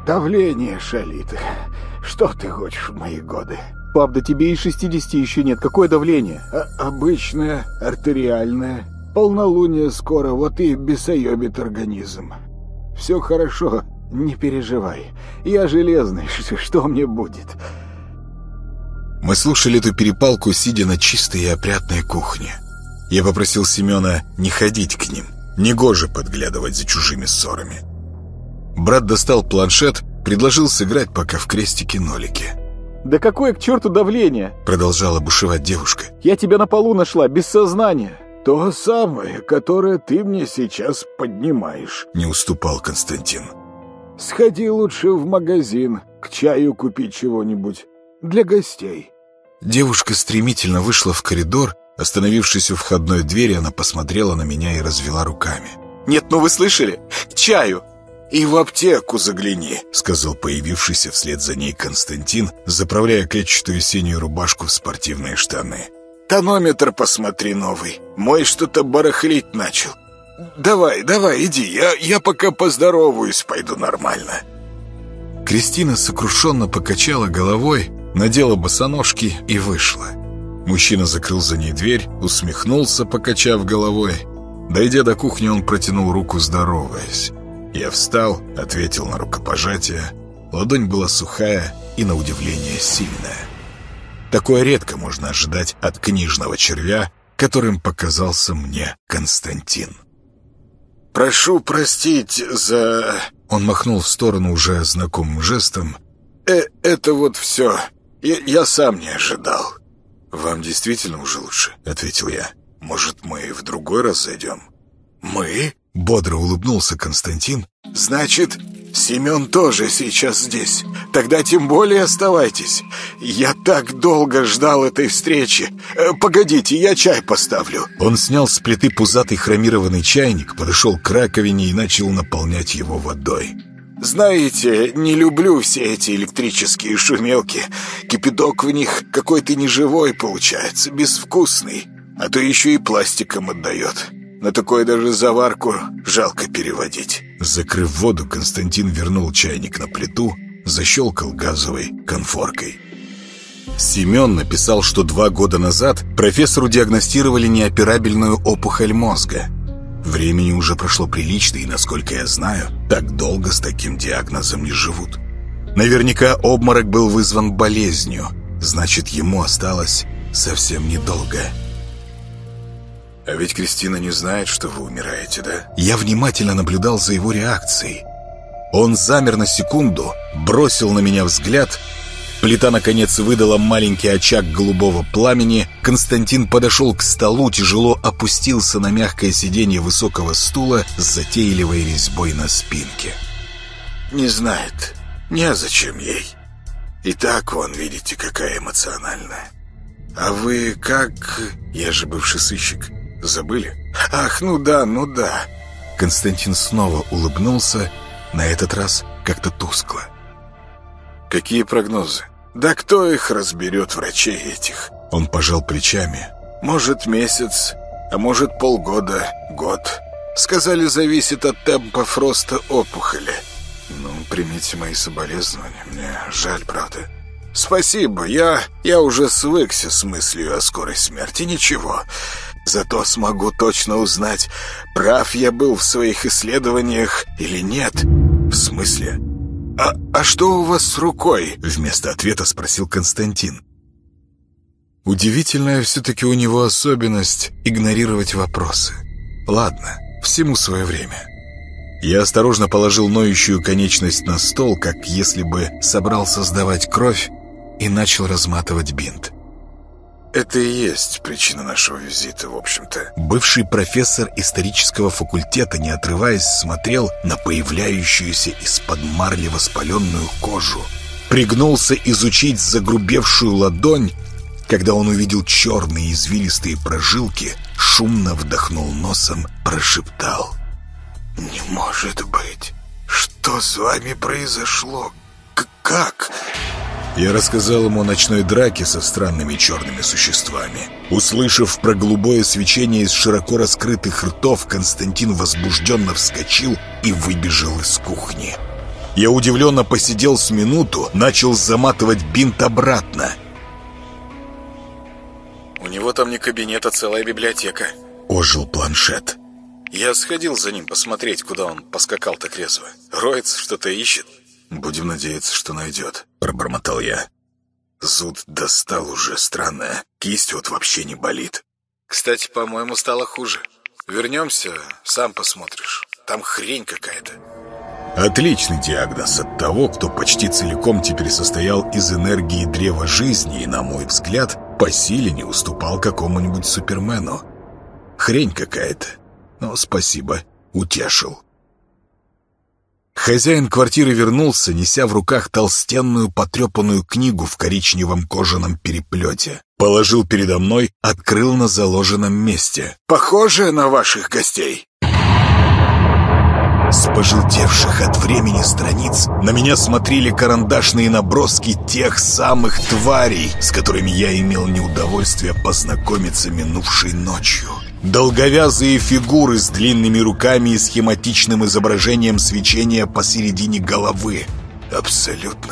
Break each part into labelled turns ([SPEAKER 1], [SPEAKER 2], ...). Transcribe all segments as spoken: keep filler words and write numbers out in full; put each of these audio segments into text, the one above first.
[SPEAKER 1] Давление шалит. Что ты хочешь в мои годы?
[SPEAKER 2] Пап, да тебе и шестидесяти еще нет. Какое давление?
[SPEAKER 1] А обычное, артериальное. Полнолуние скоро, вот и бесоебит организм. Все хорошо, не переживай. Я железный, что мне будет?
[SPEAKER 3] Мы слушали эту перепалку, сидя на чистой и опрятной кухне. Я попросил Семена не ходить к ним. Негоже подглядывать за чужими ссорами. Брат достал планшет, предложил сыграть пока в крестики-нолики.
[SPEAKER 2] Да какое к черту давление?
[SPEAKER 3] Продолжала бушевать девушка.
[SPEAKER 2] Я тебя на полу нашла, без сознания.
[SPEAKER 1] То самое, которое ты мне сейчас поднимаешь.
[SPEAKER 3] Не уступал Константин.
[SPEAKER 1] Сходи лучше в магазин, к чаю купи чего-нибудь. Для гостей.
[SPEAKER 3] Девушка стремительно вышла в коридор. Остановившись у входной двери, она посмотрела на меня и развела руками.
[SPEAKER 2] «Нет, ну вы слышали? К чаю!»
[SPEAKER 3] «И в аптеку загляни», — сказал появившийся вслед за ней Константин, заправляя клетчатую синюю рубашку в спортивные штаны. «Тонометр посмотри новый. Мой что-то барахлить начал. Давай, давай, иди, я, я пока поздороваюсь, пойду нормально». Кристина сокрушенно покачала головой, надела босоножки и вышла. Мужчина закрыл за ней дверь, усмехнулся, покачав головой. Дойдя до кухни, он протянул руку, здороваясь. Я встал, ответил на рукопожатие. Ладонь была сухая и, на удивление, сильная. Такое редко можно ожидать от книжного червя, которым показался мне Константин. «Прошу простить за...» Он махнул в сторону уже знакомым жестом. «Э, это вот все. Я, я сам не ожидал». «Вам действительно уже лучше?» — ответил я. «Может, мы в другой раз зайдем?» «Мы?» — бодро улыбнулся Константин. «Значит, Семен тоже сейчас здесь. Тогда тем более оставайтесь. Я так долго ждал этой встречи. Э, погодите, я чай поставлю». Он снял с плиты пузатый хромированный чайник, подошел к раковине и начал наполнять его водой. «Знаете, не люблю все эти электрические шумелки. Кипяток в них какой-то неживой получается, безвкусный. А то еще и пластиком отдает. На такое даже заварку жалко переводить». Закрыв воду, Константин вернул чайник на плиту, защелкал газовой конфоркой. Семен написал, что два года назад профессору диагностировали неоперабельную опухоль мозга. Времени уже прошло прилично, и, насколько я знаю, так долго с таким диагнозом не живут. Наверняка обморок был вызван болезнью. Значит, ему осталось совсем недолго. А ведь Кристина не знает, что вы умираете, да? Я внимательно наблюдал за его реакцией. Он замер на секунду, бросил на меня взгляд. Плита, наконец, выдала маленький очаг голубого пламени. Константин подошел к столу, тяжело опустился на мягкое сиденье высокого стула с затейливой резьбой на спинке. «Не знает. Незачем ей. И так, вон, видите, какая эмоциональная. А вы как... Я же бывший сыщик. Забыли? Ах, ну да, ну да». Константин снова улыбнулся, на этот раз как-то тускло. «Какие прогнозы?» «Да кто их разберет, врачей этих?» Он пожал плечами. «Может, месяц, а может, полгода, год. Сказали, зависит от темпов роста опухоли. Ну, примите мои соболезнования, мне жаль, правда». «Спасибо, я, я уже свыкся с мыслью о скорой смерти, ничего. Зато смогу точно узнать, прав я был в своих исследованиях или нет». «В смысле?» «А, а что у вас с рукой?» — вместо ответа спросил Константин. Удивительная все-таки у него особенность игнорировать вопросы. Ладно, всему свое время. Я осторожно положил ноющую конечность на стол, как если бы собрался сдавать кровь, и начал разматывать бинт. Это и есть причина нашего визита, в общем-то. Бывший профессор исторического факультета, не отрываясь, смотрел на появляющуюся из-под марли воспаленную кожу. Пригнулся изучить загрубевшую ладонь. Когда он увидел черные извилистые прожилки, шумно вдохнул носом, прошептал: «Не может быть! Что с вами произошло? К- как?» Я рассказал ему о ночной драке со странными черными существами. Услышав про голубое свечение из широко раскрытых ртов, Константин возбужденно вскочил и выбежал из кухни. Я удивленно посидел с минуту, начал заматывать бинт обратно.
[SPEAKER 2] У него там не кабинет, а целая библиотека.
[SPEAKER 3] Ожил планшет.
[SPEAKER 2] Я сходил за ним посмотреть, куда он поскакал так резво. Роется, что-то ищет.
[SPEAKER 3] Будем надеяться, что найдет, пробормотал я. Зуд достал уже, странно. Кисть вот вообще не болит.
[SPEAKER 2] Кстати, по-моему, стало хуже. Вернемся, сам посмотришь. Там хрень какая-то.
[SPEAKER 3] Отличный диагноз от того, кто почти целиком теперь состоял из энергии древа жизни и, на мой взгляд, по силе не уступал какому-нибудь супермену. Хрень какая-то. Но спасибо, утешил. Хозяин квартиры вернулся, неся в руках толстенную потрепанную книгу в коричневом кожаном переплете. Положил передо мной, открыл на заложенном месте.
[SPEAKER 1] «Похоже на ваших гостей».
[SPEAKER 3] С пожелтевших от времени страниц на меня смотрели карандашные наброски тех самых тварей, с которыми я имел неудовольствие познакомиться минувшей ночью. Долговязые фигуры с длинными руками и схематичным изображением свечения посередине головы. Абсолютно.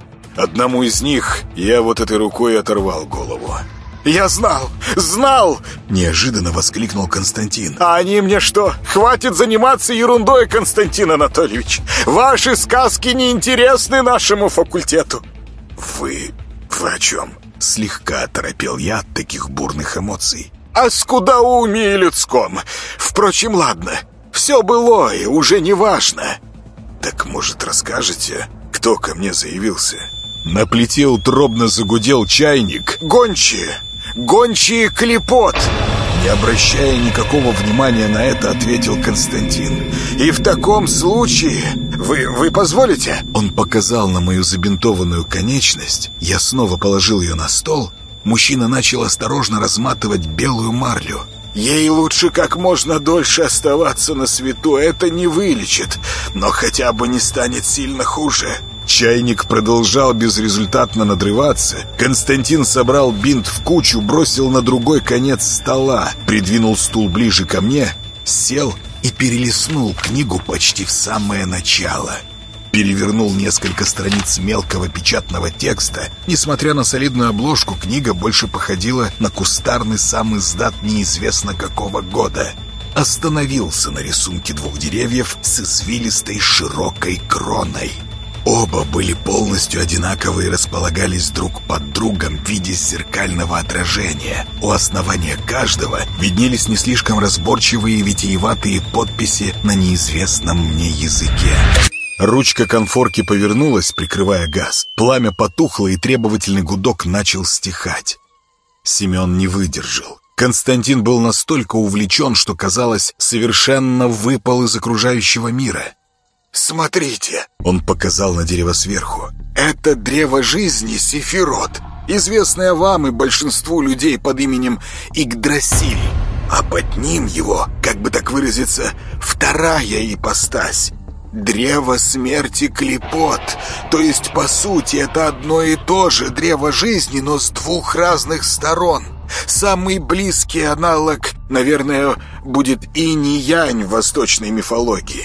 [SPEAKER 3] Одному из них я вот этой рукой оторвал голову.
[SPEAKER 1] «Я знал! Знал!»
[SPEAKER 3] — неожиданно воскликнул Константин.
[SPEAKER 1] «А они мне что? Хватит заниматься ерундой, Константин Анатольевич! Ваши сказки неинтересны нашему факультету!»
[SPEAKER 3] «Вы... вы о чем?» — слегка оторопел я от таких бурных эмоций.
[SPEAKER 1] «О скудоумии людском! Впрочем, ладно, все былое, уже не важно!»
[SPEAKER 3] «Так, может, расскажете, кто ко мне заявился?» На плите утробно загудел чайник.
[SPEAKER 1] «Гончие! Гончие клепот!»
[SPEAKER 3] Не обращая никакого внимания на это, ответил Константин.
[SPEAKER 1] «И в таком случае... Вы, вы позволите?»
[SPEAKER 3] Он показал на мою забинтованную конечность. Я снова положил ее на стол. Мужчина начал осторожно разматывать белую марлю.
[SPEAKER 1] «Ей лучше как можно дольше оставаться на свету. Это не вылечит, но хотя бы не станет сильно хуже».
[SPEAKER 3] Чайник продолжал безрезультатно надрываться. Константин собрал бинт в кучу, бросил на другой конец стола, придвинул стул ближе ко мне, сел и перелистнул книгу почти в самое начало. Перевернул несколько страниц мелкого печатного текста. Несмотря на солидную обложку, книга больше походила на кустарный сам издат неизвестно какого года. Остановился на рисунке двух деревьев с извилистой широкой кроной. Оба были полностью одинаковые и располагались друг под другом в виде зеркального отражения. У основания каждого виднелись не слишком разборчивые и витиеватые подписи на неизвестном мне языке. Ручка конфорки повернулась, прикрывая газ. Пламя потухло, и требовательный гудок начал стихать. Семен не выдержал. Константин был настолько увлечен, что, казалось, совершенно выпал из окружающего мира.
[SPEAKER 1] «Смотрите!» —
[SPEAKER 3] он показал на дерево сверху.
[SPEAKER 1] «Это древо жизни Сефирот, известное вам и большинству людей под именем Игдрасиль. А под ним его, как бы так выразиться, вторая ипостась. Древо смерти Клепот. То есть, по сути, это одно и то же древо жизни, но с двух разных сторон. Самый близкий аналог, наверное, будет инь-янь в восточной мифологии.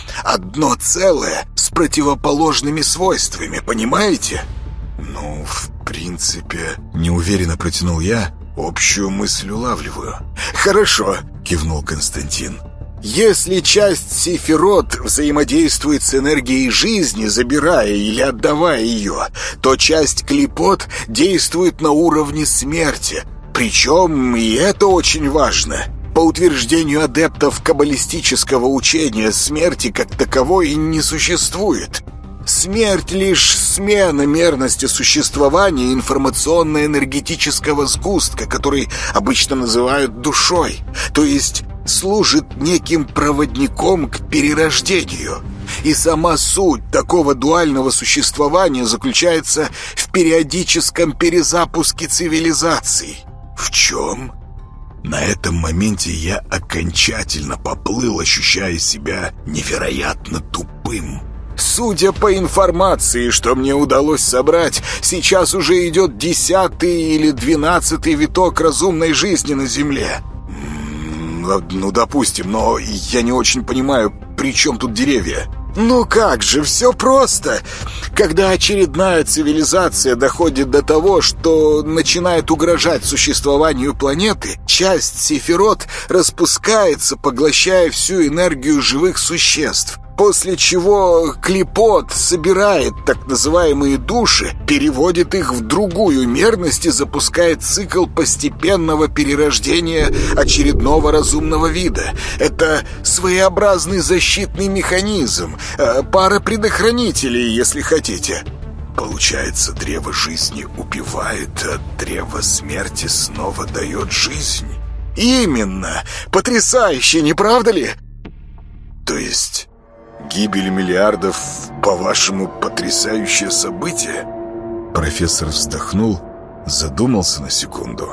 [SPEAKER 1] Одно целое с противоположными свойствами, понимаете?»
[SPEAKER 3] «Ну, в принципе...» — неуверенно протянул я. «Общую мысль улавливаю».
[SPEAKER 1] «Хорошо»,
[SPEAKER 3] — кивнул Константин.
[SPEAKER 1] «Если часть Сефирот взаимодействует с энергией жизни, забирая или отдавая ее, то часть Клепот действует на уровне смерти. Причем, и это очень важно, по утверждению адептов каббалистического учения, смерти как таковой не существует. Смерть — лишь смена мерности существования информационно-энергетического сгустка, который обычно называют душой, то есть служит неким проводником к перерождению. И сама суть такого дуального существования заключается в периодическом перезапуске цивилизаций».
[SPEAKER 3] «В чем?» На этом моменте я окончательно поплыл, ощущая себя невероятно тупым.
[SPEAKER 1] «Судя по информации, что мне удалось собрать, сейчас уже идет десятый или двенадцатый виток разумной жизни на Земле».
[SPEAKER 3] «Ну, допустим, но я не очень понимаю, при чем тут деревья?» Ну как же, все просто. Когда очередная цивилизация доходит до того, что начинает угрожать существованию планеты, часть сефирот распускается, поглощая всю энергию живых существ. После чего Клипот собирает так называемые души, переводит их в другую мерность и запускает цикл постепенного перерождения очередного разумного вида. Это своеобразный защитный механизм, пара предохранителей, если хотите. Получается, древо жизни убивает, а древо смерти снова дает жизнь. Именно! Потрясающе, не правда ли? То есть... гибель миллиардов, по-вашему, потрясающее событие? Профессор вздохнул, задумался на секунду.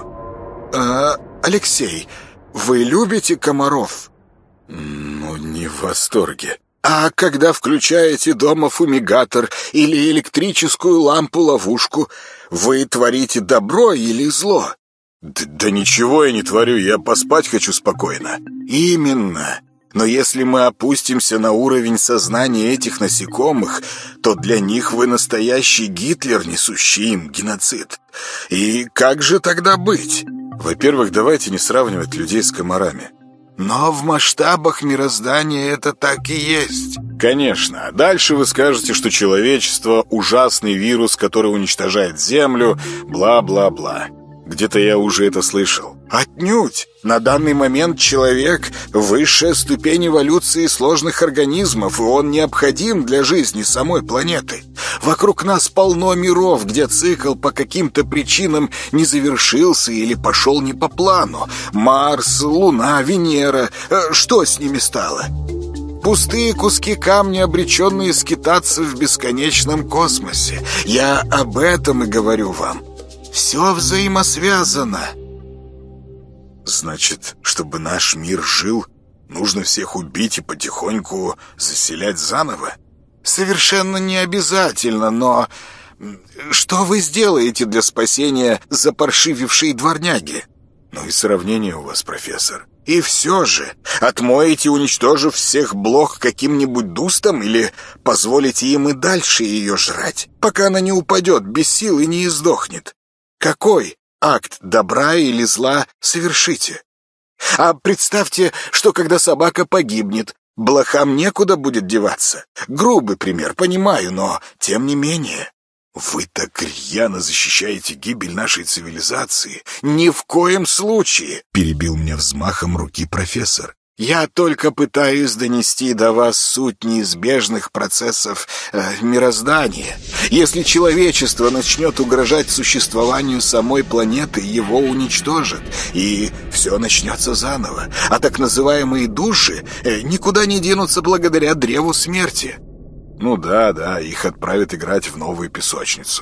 [SPEAKER 3] А, Алексей, вы любите комаров? Ну, не в восторге. А когда включаете дома фумигатор или электрическую лампу-ловушку, вы творите добро или зло? Да, да ничего я не творю, я поспать хочу спокойно. Именно. Но если мы опустимся на уровень сознания этих насекомых, то для них вы настоящий Гитлер, несущий им геноцид. И как же тогда быть? Во-первых, давайте не сравнивать людей с комарами. Но в масштабах мироздания это так и есть. Конечно. Дальше вы скажете, что человечество – ужасный вирус, который уничтожает Землю, бла-бла-бла. Где-то я уже это слышал. Отнюдь! На данный момент человек – высшая ступень эволюции сложных организмов, и он необходим для жизни самой планеты. Вокруг нас полно миров, где цикл по каким-то причинам не завершился или пошел не по плану. Марс, Луна, Венера – что с ними стало? Пустые куски камня, обреченные скитаться в бесконечном космосе. Я об этом и говорю вам. Все взаимосвязано. Значит, чтобы наш мир жил, нужно всех убить и потихоньку заселять заново? Совершенно не обязательно, но... что вы сделаете для спасения запаршивившей дворняги? Ну и сравнение у вас, профессор. И все же, отмоете, уничтожив всех блох каким-нибудь дустом, или позволите им и дальше ее жрать, пока она не упадет без сил и не издохнет? Какой акт добра или зла совершите? А представьте, что когда собака погибнет, блохам некуда будет деваться. Грубый пример, понимаю, но тем не менее. Вы так рьяно защищаете гибель нашей цивилизации. Ни в коем случае, перебил меня взмахом руки профессор. Я только пытаюсь донести до вас суть неизбежных процессов э, мироздания. Если человечество начнет угрожать существованию самой планеты, его уничтожат, и все начнется заново. А так называемые души э, никуда не денутся благодаря древу смерти. Ну да, да, их отправят играть в новую песочницу.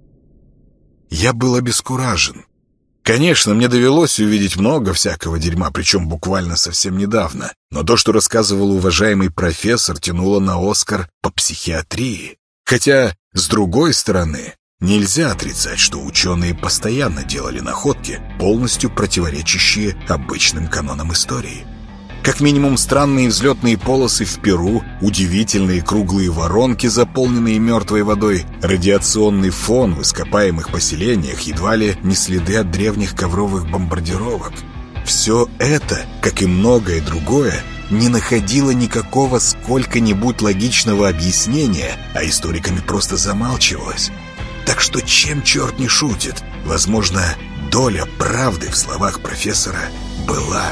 [SPEAKER 3] Я был обескуражен. Конечно, мне довелось увидеть много всякого дерьма, причем буквально совсем недавно. Но то, что рассказывал уважаемый профессор, тянуло на Оскар по психиатрии. Хотя, с другой стороны, нельзя отрицать, что ученые постоянно делали находки, полностью противоречащие обычным канонам истории. Как минимум странные взлетные полосы в Перу, удивительные круглые воронки, заполненные мертвой водой, радиационный фон в ископаемых поселениях, едва ли не следы от древних ковровых бомбардировок. Все это, как и многое другое, не находило никакого сколько-нибудь логичного объяснения, а историками просто замалчивалось. Так что чем черт не шутит, возможно, доля правды в словах профессора была.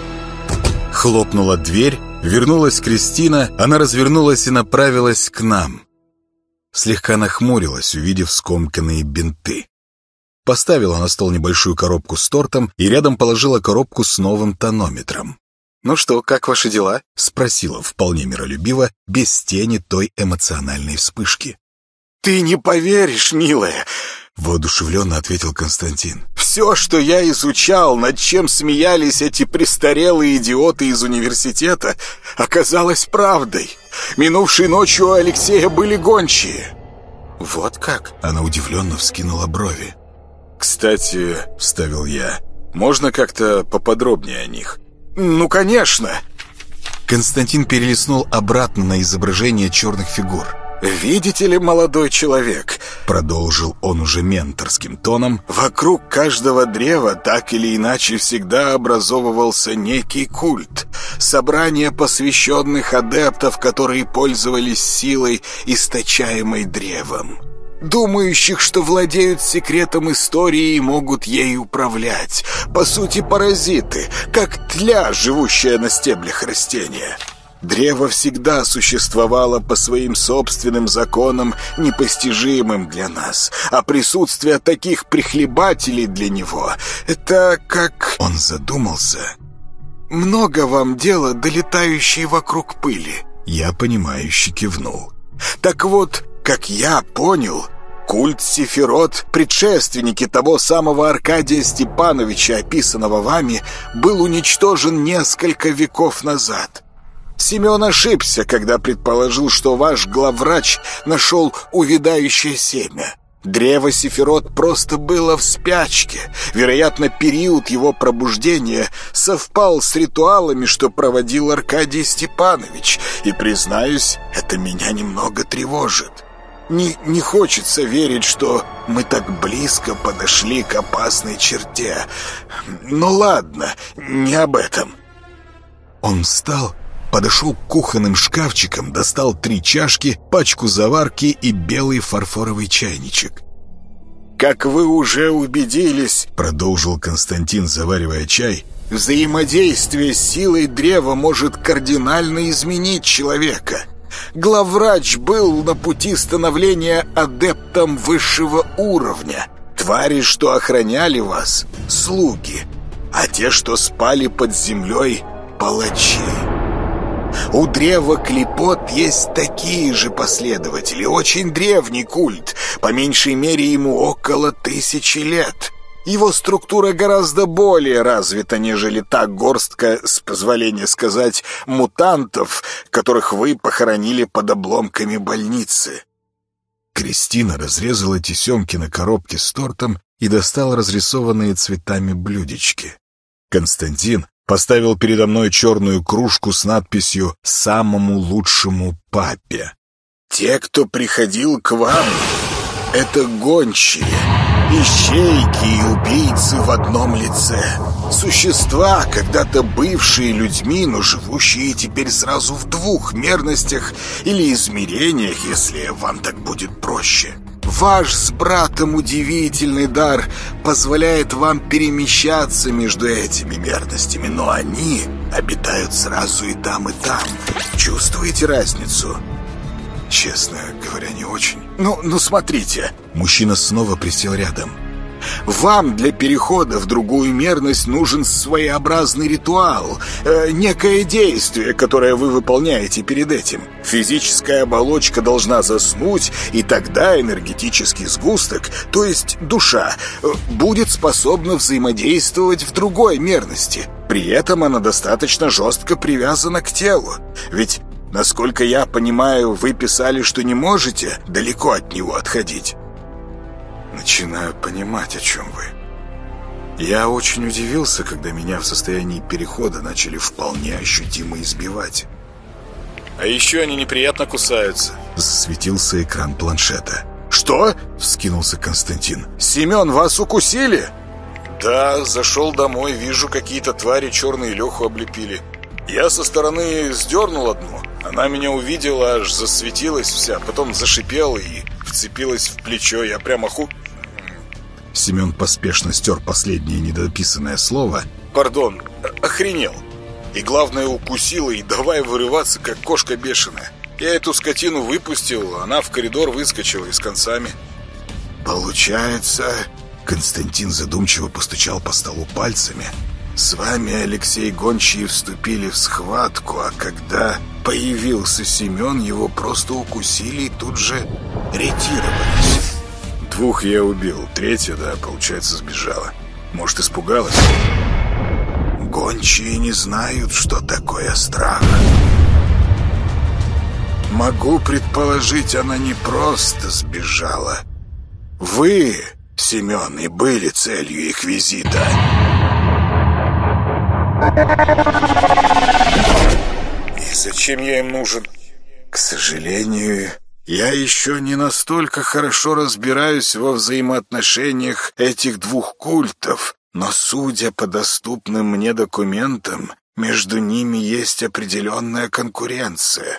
[SPEAKER 3] Хлопнула дверь, вернулась Кристина, она развернулась и направилась к нам. Слегка нахмурилась, увидев скомканные бинты. Поставила на стол небольшую коробку с тортом и рядом положила коробку с новым тонометром. «Ну что, как ваши дела?» — спросила вполне миролюбиво, без тени той эмоциональной вспышки. «Ты не поверишь, милая!» — воодушевленно ответил Константин. «Все, что я изучал, над чем смеялись эти престарелые идиоты из университета, оказалось правдой. Минувшей ночью у Алексея были гончие». «Вот как?» — она удивленно вскинула брови. «Кстати, — вставил я, — можно как-то поподробнее о них?» «Ну, конечно!» Константин перелистнул обратно на изображение черных фигур.
[SPEAKER 2] «Видите ли, молодой человек», — продолжил он уже менторским тоном, «вокруг каждого древа так или иначе всегда образовывался некий культ, собрание посвященных адептов, которые пользовались силой, источаемой древом, думающих, что владеют секретом истории и могут ей управлять. По сути, паразиты, как тля, живущая на стеблях растения». Древо всегда существовало по своим собственным законам, непостижимым для нас, а присутствие таких прихлебателей для него — это как... Он задумался. «Много вам дела, долетающей вокруг пыли?» Я, понимающе кивнул. «Так вот, как я понял, культ Сефирот, предшественники того самого Аркадия Степановича, описанного вами, был уничтожен несколько веков назад». Семен ошибся, когда предположил, что ваш главврач нашел увядающее семя. Древо Сефирот просто было в спячке. Вероятно, период его пробуждения совпал с ритуалами, что проводил Аркадий Степанович. И, признаюсь, это меня немного тревожит. Не, не хочется верить, что мы так близко подошли к опасной черте. Но ладно, не об этом. Он встал, подошел к кухонным шкафчикам, достал три чашки, пачку заварки и белый фарфоровый чайничек. «Как вы уже убедились, — продолжил Константин, заваривая чай, — взаимодействие с силой древа может кардинально изменить человека. Главврач был на пути становления адептом высшего уровня. Твари, что охраняли вас, — слуги, а те, что спали под землей, — палачи. У древа Клепот есть такие же последователи, очень древний культ, по меньшей мере ему около тысячи лет. Его структура гораздо более развита, нежели та горстка, с позволения сказать, мутантов, которых вы похоронили под обломками больницы». Кристина разрезала тесемки на коробке с тортом и достала разрисованные цветами блюдечки. Константин поставил передо мной черную кружку с надписью «Самому лучшему папе». «Те, кто приходил к вам, это гончие, ищейки и убийцы в одном лице. Существа, когда-то бывшие людьми, но живущие теперь сразу в двух мерностях или измерениях, если вам так будет проще. Ваш с братом удивительный дар позволяет вам перемещаться между этими мерностями, но они обитают сразу и там, и там. Чувствуете разницу?» «Честно говоря, не очень». «Ну, ну смотрите». Мужчина снова присел рядом. «Вам для перехода в другую мерность нужен своеобразный ритуал, э, некое действие, которое вы выполняете перед этим. Физическая оболочка должна заснуть, и тогда энергетический сгусток, то есть душа, э, будет способна взаимодействовать в другой мерности. При этом она достаточно жестко привязана к телу. Ведь, насколько я понимаю, вы писали, что не можете далеко от него отходить». «Начинаю понимать, о чем вы. Я очень удивился, когда меня в состоянии перехода начали вполне ощутимо избивать». «А еще они неприятно кусаются», — засветился экран планшета. «Что?» — вскинулся Константин. «Семен, вас укусили?» «Да, зашел домой, вижу, какие-то твари черные Леху облепили. Я со стороны сдернул одну. Она меня увидела, аж засветилась вся, потом зашипела и вцепилась в плечо. Я прямо ху...» Семен поспешно стер последнее недописанное слово. «Пардон, охренел. И главное, укусила, и давай вырываться, как кошка бешеная. Я эту скотину выпустил, она в коридор выскочила и с концами». «Получается...» Константин задумчиво постучал по столу пальцами. «С вами, Алексей, гончие вступили в схватку, а когда появился Семен, его просто укусили и тут же ретировались». «Двух я убил, третья, да, получается, сбежала. Может, испугалась?» «Гончие не знают, что такое страх. Могу предположить, она не просто сбежала. Вы, Семен, и были целью их визита». зачем я им нужен?
[SPEAKER 3] К сожалению, я еще не настолько хорошо разбираюсь во взаимоотношениях этих двух культов, но, судя по доступным мне документам, между ними есть определенная конкуренция.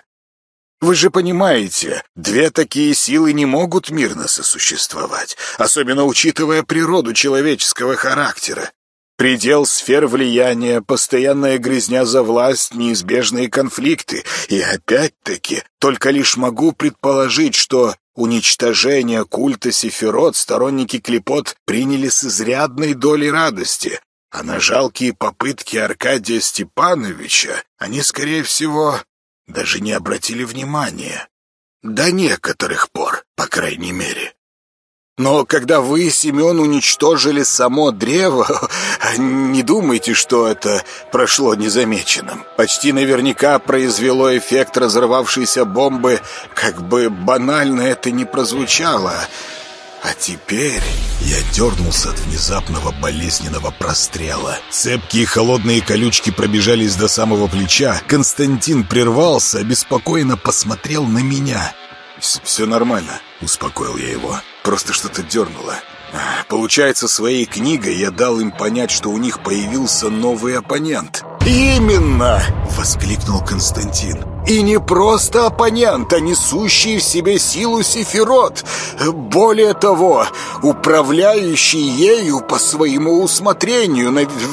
[SPEAKER 3] Вы же понимаете, две такие силы не могут мирно сосуществовать, особенно учитывая природу человеческого характера. Предел сфер влияния, постоянная грязня за власть, неизбежные конфликты. И опять-таки, только лишь могу предположить, что уничтожение культа Сефирот сторонники Клепот приняли с изрядной долей радости, а на жалкие попытки Аркадия Степановича они, скорее всего, даже не обратили внимания. До некоторых пор, по крайней мере. Но когда вы, Семен, уничтожили само древо, не думайте, что это прошло незамеченным. Почти наверняка произвело эффект разорвавшейся бомбы, как бы банально это ни прозвучало. А теперь я дернулся от внезапного болезненного прострела. Цепкие холодные колючки пробежались до самого плеча. Константин прервался, обеспокоенно посмотрел на меня. «Все нормально», — успокоил я его. «Просто что-то дернуло. Получается, своей книгой я дал им понять, что у них появился новый оппонент». «Именно!» — воскликнул Константин. «И не просто оппонент, а несущий в себе силу Сефирот. Более того, управляющий ею по своему усмотрению,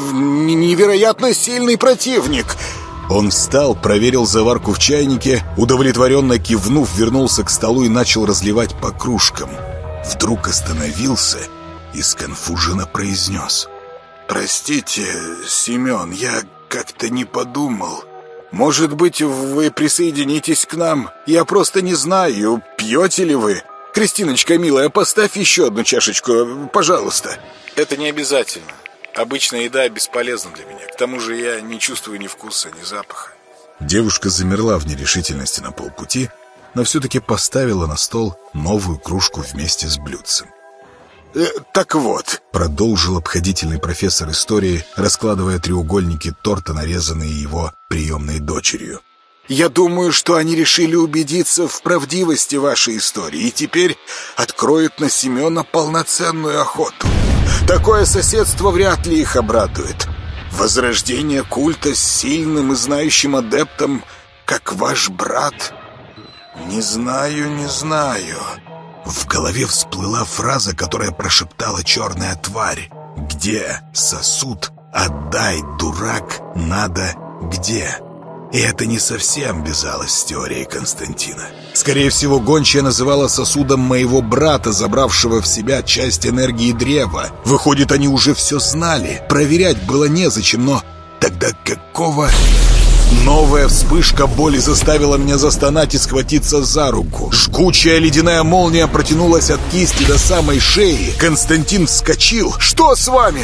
[SPEAKER 3] невероятно сильный противник». Он встал, проверил заварку в чайнике, удовлетворенно кивнув, вернулся к столу и начал разливать по кружкам. Вдруг остановился и сконфуженно произнес: «Простите, Семен, я как-то не подумал. Может быть, вы присоединитесь к нам? Я просто не знаю, пьете ли вы? Кристиночка, милая, поставь еще одну чашечку, пожалуйста». «Это не обязательно. Обычная еда бесполезна для меня. К тому же я не чувствую ни вкуса, ни запаха». Девушка замерла в нерешительности на полпути, но все-таки поставила на стол новую кружку вместе с блюдцем. Э, «Так вот», — продолжил обходительный профессор истории, раскладывая треугольники торта, нарезанные его приемной дочерью, «я думаю, что они решили убедиться в правдивости вашей истории и теперь откроют на Семена полноценную охоту. Такое соседство вряд ли их обрадует. Возрождение культа с сильным и знающим адептом, как ваш брат? Не знаю, не знаю». В голове всплыла фраза, которая прошептала черная тварь. «Где сосуд? Отдай, дурак, надо где?» И это не совсем вязалось с теорией Константина. Скорее всего, гончая называла сосудом моего брата, забравшего в себя часть энергии древа. Выходит, они уже все знали. Проверять было незачем, но тогда какого... Новая вспышка боли заставила меня застонать и схватиться за руку. Жгучая ледяная молния протянулась от кисти до самой шеи. Константин вскочил. «Что с вами?»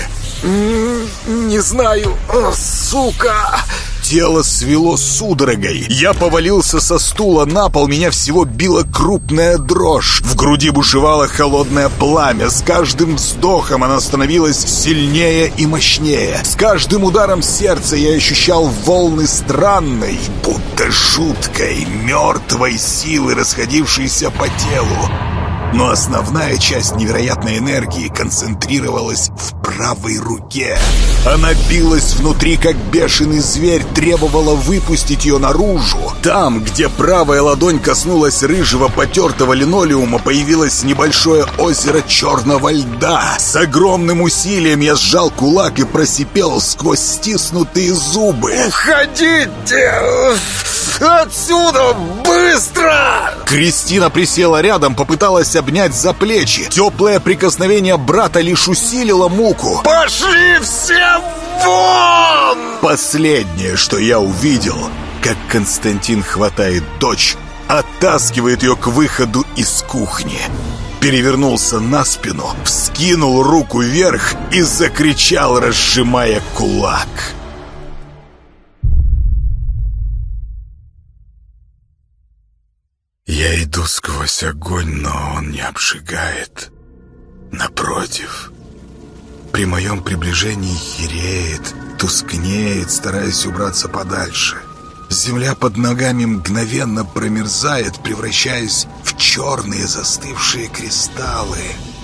[SPEAKER 3] «Не знаю, О, сука!» Тело свело судорогой. Я повалился со стула на пол, меня всего била крупная дрожь. В груди бушевало холодное пламя. С каждым вздохом оно становилось сильнее и мощнее. С каждым ударом сердца я ощущал волны странной, будто жуткой, мертвой силы, расходившейся по телу. Но основная часть невероятной энергии концентрировалась в правой руке. Она билась внутри, как бешеный зверь, требовала выпустить ее наружу. Там, где правая ладонь коснулась рыжего потертого линолеума, появилось небольшое озеро черного льда. С огромным усилием я сжал кулак и просипел сквозь стиснутые зубы: «Уходите отсюда, быстро!» Кристина присела рядом, попыталась обнять за плечи. Теплое прикосновение брата лишь усилило муку. «Пошли все вон!» Последнее, что я увидел, как Константин хватает дочь, оттаскивает ее к выходу из кухни. Перевернулся на спину, вскинул руку вверх и закричал, разжимая кулак. Я иду сквозь огонь, но он не обжигает. Напротив, при моем приближении хереет, тускнеет, стараясь убраться подальше.
[SPEAKER 2] Земля под ногами мгновенно промерзает, превращаясь в черные застывшие кристаллы.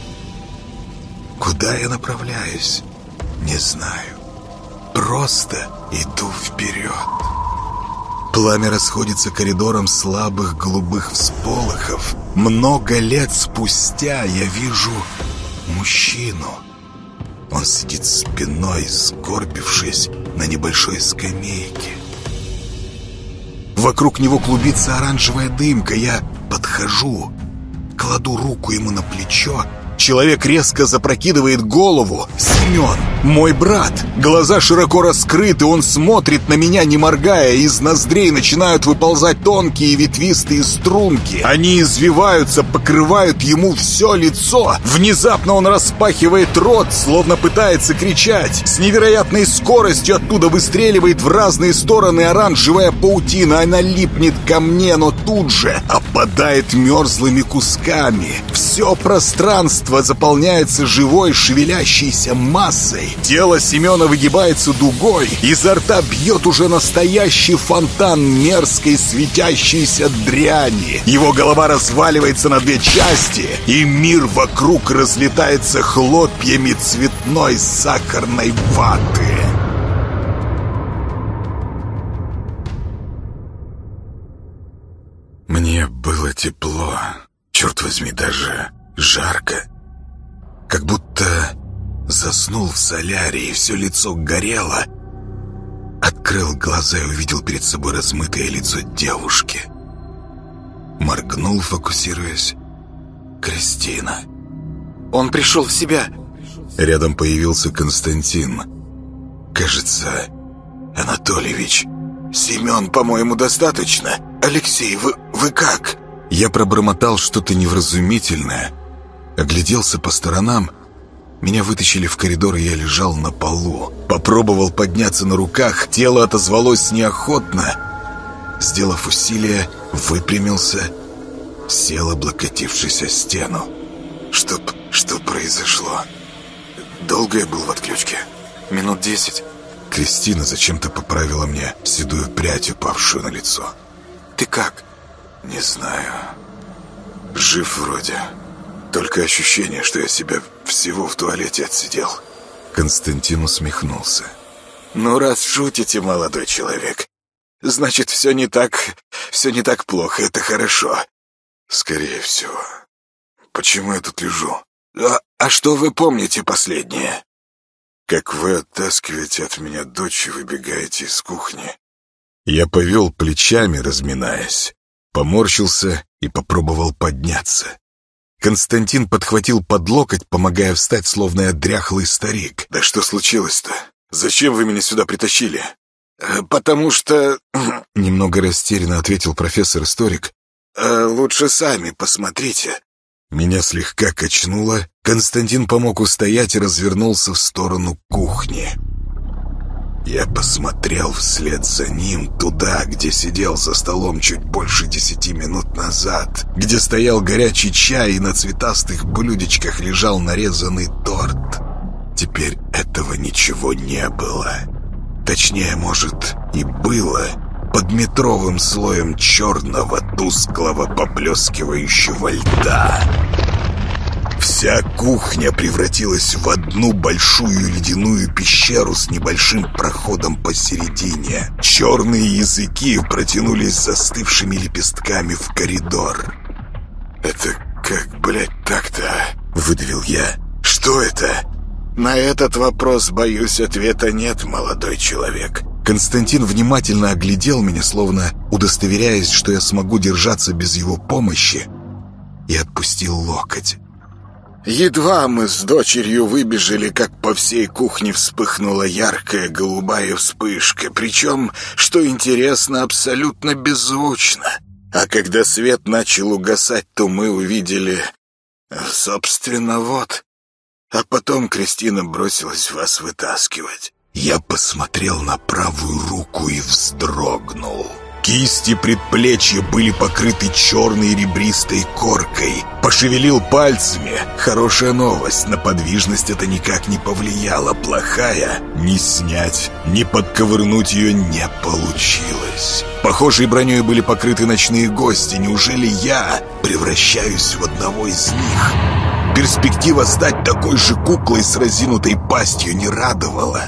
[SPEAKER 2] Куда я направляюсь? Не знаю. Просто иду вперед. Пламя расходится коридором слабых голубых всполохов. Много лет спустя я вижу мужчину. Он сидит спиной, сгорбившись на небольшой скамейке. Вокруг него клубится оранжевая дымка. Я подхожу, кладу руку ему на плечо. Человек резко запрокидывает голову. Семен, мой брат. Глаза широко раскрыты, он смотрит на меня, не моргая. Из ноздрей начинают выползать тонкие ветвистые струнки. Они извиваются, покрывают ему все лицо. Внезапно он распахивает рот, словно пытается кричать. С невероятной скоростью оттуда выстреливает в разные стороны оранжевая паутина. Она липнет ко мне, но тут же опадает мерзлыми кусками. Все пространство заполняется живой шевелящейся массой. Тело Семена выгибается дугой. Изо рта бьет уже настоящий фонтан мерзкой светящейся дряни. Его голова разваливается на две части, и мир вокруг разлетается хлопьями цветной сахарной ваты. Мне было тепло. Черт возьми, даже жарко. Как будто заснул в солярии, и все лицо горело. Открыл глаза и увидел перед собой размытое лицо девушки. Моргнул, фокусируясь. Кристина.
[SPEAKER 3] Он пришел в себя.
[SPEAKER 2] Рядом появился Константин. Кажется, Анатольевич.
[SPEAKER 3] Семен, по-моему, достаточно. Алексей, вы, вы как?
[SPEAKER 2] Я пробормотал что-то невразумительное. Огляделся по сторонам. Меня вытащили в коридор, и я лежал на полу. Попробовал подняться на руках. Тело отозвалось неохотно. Сделав усилие, выпрямился. Сел, облокотившись о стену.
[SPEAKER 3] Что, что произошло? Долго я был в отключке? Минут десять?
[SPEAKER 2] Кристина зачем-то поправила мне седую прядь, упавшую на лицо.
[SPEAKER 3] Ты как?
[SPEAKER 2] Не знаю. Жив вроде. Только ощущение, что я себя всего в туалете отсидел. Константин усмехнулся.
[SPEAKER 3] Ну, раз шутите, молодой человек, значит, все не так... Все не так плохо, это хорошо.
[SPEAKER 2] Скорее всего. Почему я тут лежу?
[SPEAKER 3] А, а что вы помните последнее?
[SPEAKER 2] Как вы оттаскиваете от меня дочь и выбегаете из кухни. Я повел плечами, разминаясь. Поморщился и попробовал подняться. Константин подхватил под локоть, помогая встать, словно я дряхлый старик.
[SPEAKER 3] «Да что случилось-то? Зачем вы меня сюда притащили?»
[SPEAKER 2] «Потому что...» — немного растерянно ответил профессор-историк.
[SPEAKER 3] «Лучше сами посмотрите».
[SPEAKER 2] Меня слегка качнуло. Константин помог устоять и развернулся в сторону кухни. Я посмотрел вслед за ним туда, где сидел за столом чуть больше десяти минут назад, где стоял горячий чай и на цветастых блюдечках лежал нарезанный торт. Теперь этого ничего не было. Точнее, может, и было, под метровым слоем черного, тусклого, поблескивающего льда. Вся кухня превратилась в одну большую ледяную пещеру с небольшим проходом посередине. Черные языки протянулись застывшими лепестками в коридор.
[SPEAKER 3] «Это как, блядь, так-то?»
[SPEAKER 2] — выдавил я. «Что это?»
[SPEAKER 3] «На этот вопрос, боюсь, ответа нет, молодой человек».
[SPEAKER 2] Константин внимательно оглядел меня, словно удостоверяясь, что я смогу держаться без его помощи, и отпустил локоть.
[SPEAKER 3] Едва мы с дочерью выбежали, как по всей кухне вспыхнула яркая голубая вспышка, причем, что интересно, абсолютно беззвучно. А когда свет начал угасать, то мы увидели... Собственно, вот. А потом Кристина бросилась вас вытаскивать.
[SPEAKER 2] Я посмотрел на правую руку и вздрогнул. Кисти предплечья были покрыты черной ребристой коркой. Пошевелил пальцами. Хорошая новость, на подвижность это никак не повлияло. Плохая, ни снять, ни подковырнуть ее не получилось. Похожей броней были покрыты ночные гости. Неужели я превращаюсь в одного из них? Перспектива стать такой же куклой с разинутой пастью не радовала.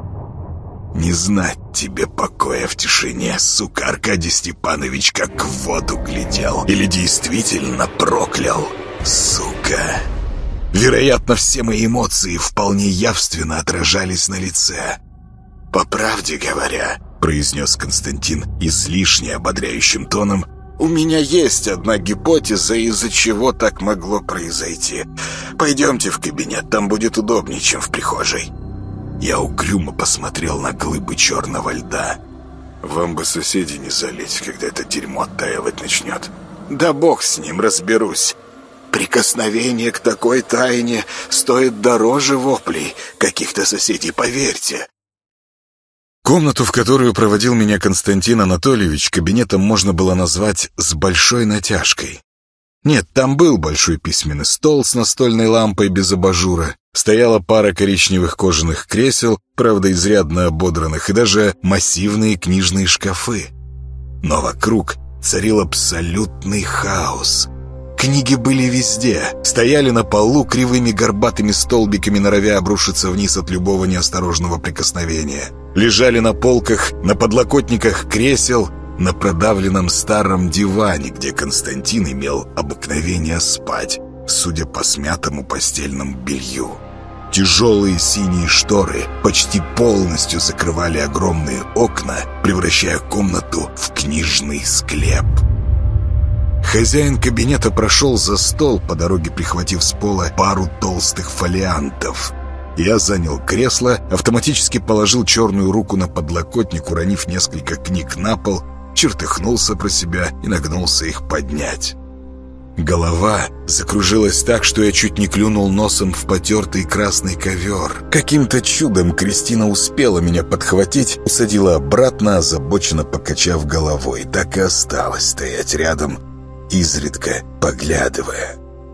[SPEAKER 2] Не знать тебе покоя в тишине, сука. Аркадий Степанович как в воду глядел. Или действительно проклял, сука. Вероятно, все мои эмоции вполне явственно отражались на лице. «По правде говоря», — произнес Константин излишне ободряющим тоном, «у меня есть одна гипотеза, из-за чего так могло произойти. Пойдемте в кабинет, там будет удобнее, чем в прихожей». Я угрюмо посмотрел на глыбы черного льда. «Вам бы соседей не залить, когда это дерьмо оттаивать начнет». «Да бог с ним, разберусь. Прикосновение к такой тайне стоит дороже воплей каких-то соседей, поверьте». Комнату, в которую проводил меня Константин Анатольевич, кабинетом можно было назвать «с большой натяжкой». Нет, там был большой письменный стол с настольной лампой без абажура, стояла пара коричневых кожаных кресел, правда изрядно ободранных, и даже массивные книжные шкафы. Но вокруг царил абсолютный хаос. Книги были везде, стояли на полу кривыми горбатыми столбиками, норовя обрушиться вниз от любого неосторожного прикосновения. Лежали на полках, на подлокотниках кресел, на продавленном старом диване, где Константин имел обыкновение спать, судя по смятому постельному белью. Тяжелые синие шторы почти полностью закрывали огромные окна, превращая комнату в книжный склеп. Хозяин кабинета прошел за стол, по дороге прихватив с пола пару толстых фолиантов. Я занял кресло, автоматически положил черную руку на подлокотник, уронив несколько книг на пол, чертыхнулся про себя и нагнулся их поднять. Голова закружилась так, что я чуть не клюнул носом в потертый красный ковер. Каким-то чудом Кристина успела меня подхватить, усадила обратно, озабоченно покачав головой. Так и осталась стоять рядом, изредка поглядывая.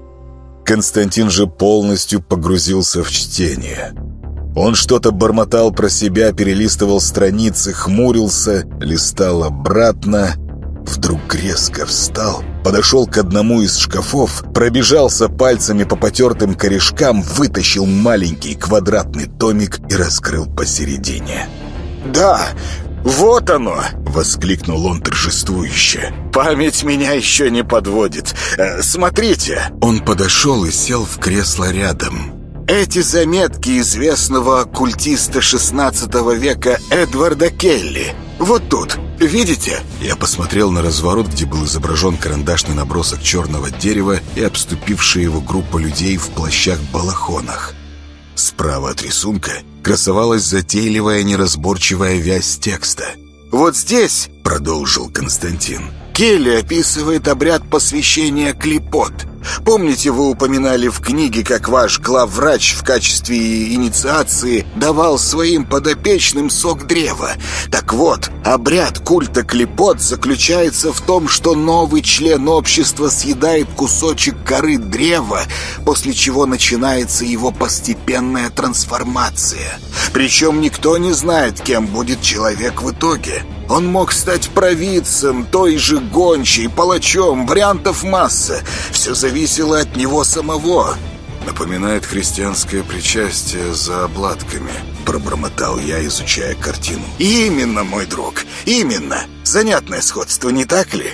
[SPEAKER 2] Константин же полностью погрузился в чтение. Он что-то бормотал про себя, перелистывал страницы, хмурился, листал обратно. Вдруг резко встал, подошел к одному из шкафов, пробежался пальцами по потертым корешкам, вытащил маленький квадратный томик и раскрыл посередине. «Да, вот оно!» — воскликнул он торжествующе. «Память меня еще не подводит. Э, смотрите!» Он подошел и сел в кресло рядом. «Эти заметки известного оккультиста шестнадцатого века Эдварда Келли. Вот тут, видите?» Я посмотрел на разворот, где был изображен карандашный набросок черного дерева и обступившая его группа людей в плащах-балахонах. Справа от рисунка красовалась затейливая неразборчивая вязь текста. «Вот здесь, — продолжил Константин, — Келли описывает обряд посвящения клипот. Помните, вы упоминали в книге, как ваш главврач в качестве инициации давал своим подопечным сок древа? Так вот, обряд культа клипот заключается в том, что новый член общества съедает кусочек коры древа, после чего начинается его постепенная трансформация. Причем никто не знает, кем будет человек в итоге. Он мог стать провидцем, той же гончей, палачом, вариантов масса. Все зависело от него самого. «Напоминает христианское причастие за обладками», — пробормотал я, изучая картину. «Именно, мой друг, именно. Занятное сходство, не так ли?»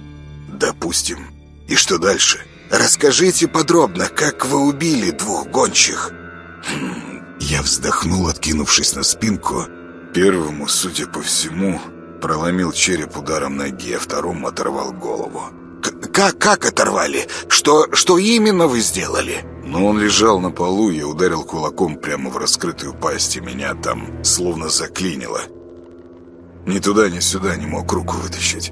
[SPEAKER 2] «Допустим. И что дальше? Расскажите подробно, как вы убили двух гончих». Хм. Я вздохнул, откинувшись на спинку. Первому, судя по всему, проломил череп ударом ноги, а второму оторвал голову. «Как, как оторвали? Что, что именно вы сделали?» Но он лежал на полу, и я ударил кулаком прямо в раскрытую пасть, и меня там словно заклинило. Ни туда, ни сюда не мог руку вытащить.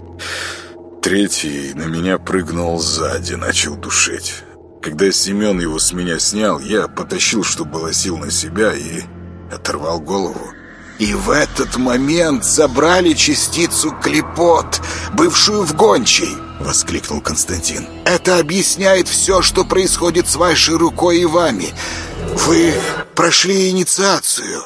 [SPEAKER 2] Третий на меня прыгнул сзади, начал душить. Когда Семен его с меня снял, я потащил, что было сил, на себя и оторвал голову. И в этот момент забрали частицу клепот, бывшую в гончей, — воскликнул Константин. Это объясняет все, что происходит с вашей рукой и вами. Вы прошли инициацию.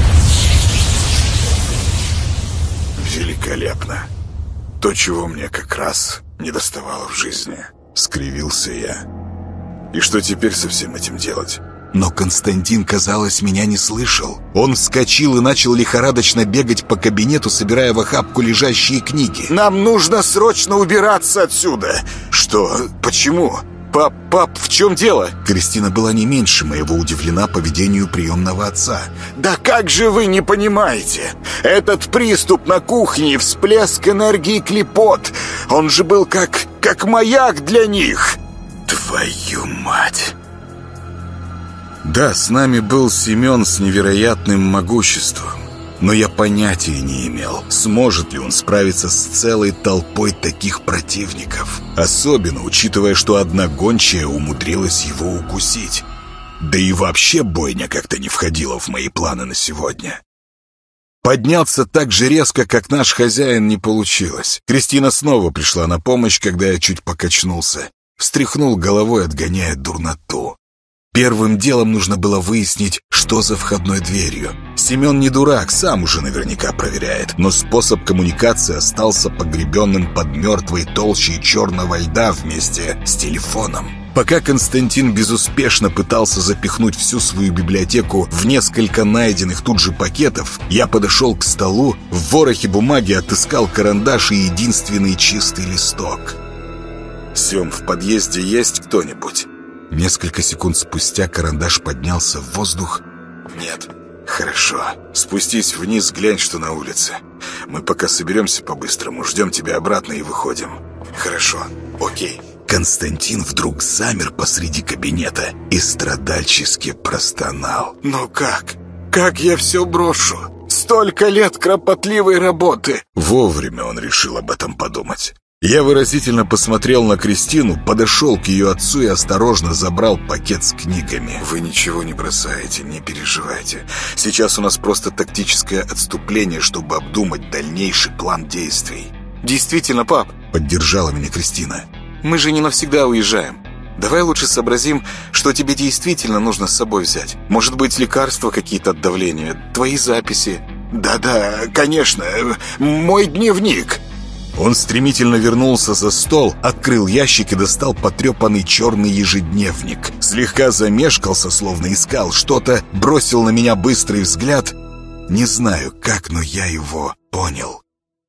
[SPEAKER 3] Великолепно. То, чего мне как раз недоставало в жизни. Скривился я. И что теперь со всем этим делать?
[SPEAKER 2] Но Константин, казалось, меня не слышал. Он вскочил и начал лихорадочно бегать по кабинету, собирая в охапку лежащие книги.
[SPEAKER 3] «Нам нужно срочно убираться отсюда!» «Что? Почему? Пап, пап, в чем дело?»
[SPEAKER 2] Кристина была не меньше моего удивлена поведению приемного отца.
[SPEAKER 3] «Да как же вы не понимаете? Этот приступ на кухне, всплеск энергии клепот, он же был как, как маяк для них!»
[SPEAKER 2] «Твою мать!» Да, с нами был Семен с невероятным могуществом, но я понятия не имел, сможет ли он справиться с целой толпой таких противников, особенно учитывая, что одна гончая умудрилась его укусить. Да и вообще бойня как-то не входила в мои планы на сегодня. Подняться так же резко, как наш хозяин, не получилось. Кристина снова пришла на помощь, когда я чуть покачнулся. Встряхнул головой, отгоняя дурноту. Первым делом нужно было выяснить, что за входной дверью. Семен не дурак, сам уже наверняка проверяет, но способ коммуникации остался погребенным под мертвой толщей черного льда вместе с телефоном. Пока Константин безуспешно пытался запихнуть всю свою библиотеку в несколько найденных тут же пакетов, я подошел к столу, в ворохе бумаги отыскал карандаш и единственный чистый листок.
[SPEAKER 3] «Сем, в подъезде есть кто-нибудь?»
[SPEAKER 2] Несколько секунд спустя карандаш поднялся в воздух.
[SPEAKER 3] «Нет». «Хорошо. Спустись вниз, глянь, что на улице. Мы пока соберемся по-быстрому, ждем тебя обратно и выходим». «Хорошо. Окей».
[SPEAKER 2] Константин вдруг замер посреди кабинета и страдальчески простонал.
[SPEAKER 3] «Ну как? Как я все брошу? Столько лет кропотливой работы!»
[SPEAKER 2] Вовремя он решил об этом подумать. Я выразительно посмотрел на Кристину, подошел к ее отцу и осторожно забрал пакет с книгами.
[SPEAKER 3] «Вы ничего не бросаете, не переживайте. Сейчас у нас просто тактическое отступление, чтобы обдумать дальнейший план действий».
[SPEAKER 4] «Действительно, пап»,
[SPEAKER 2] — поддержала меня Кристина.
[SPEAKER 4] «Мы же не навсегда уезжаем. Давай лучше сообразим, что тебе действительно нужно с собой взять. Может быть, лекарства какие-то от давления, твои записи».
[SPEAKER 3] «Да-да, конечно, мой дневник».
[SPEAKER 2] Он стремительно вернулся за стол, открыл ящик и достал потрепанный черный ежедневник. Слегка замешкался, словно искал что-то, бросил на меня быстрый взгляд. Не знаю как, но я его понял.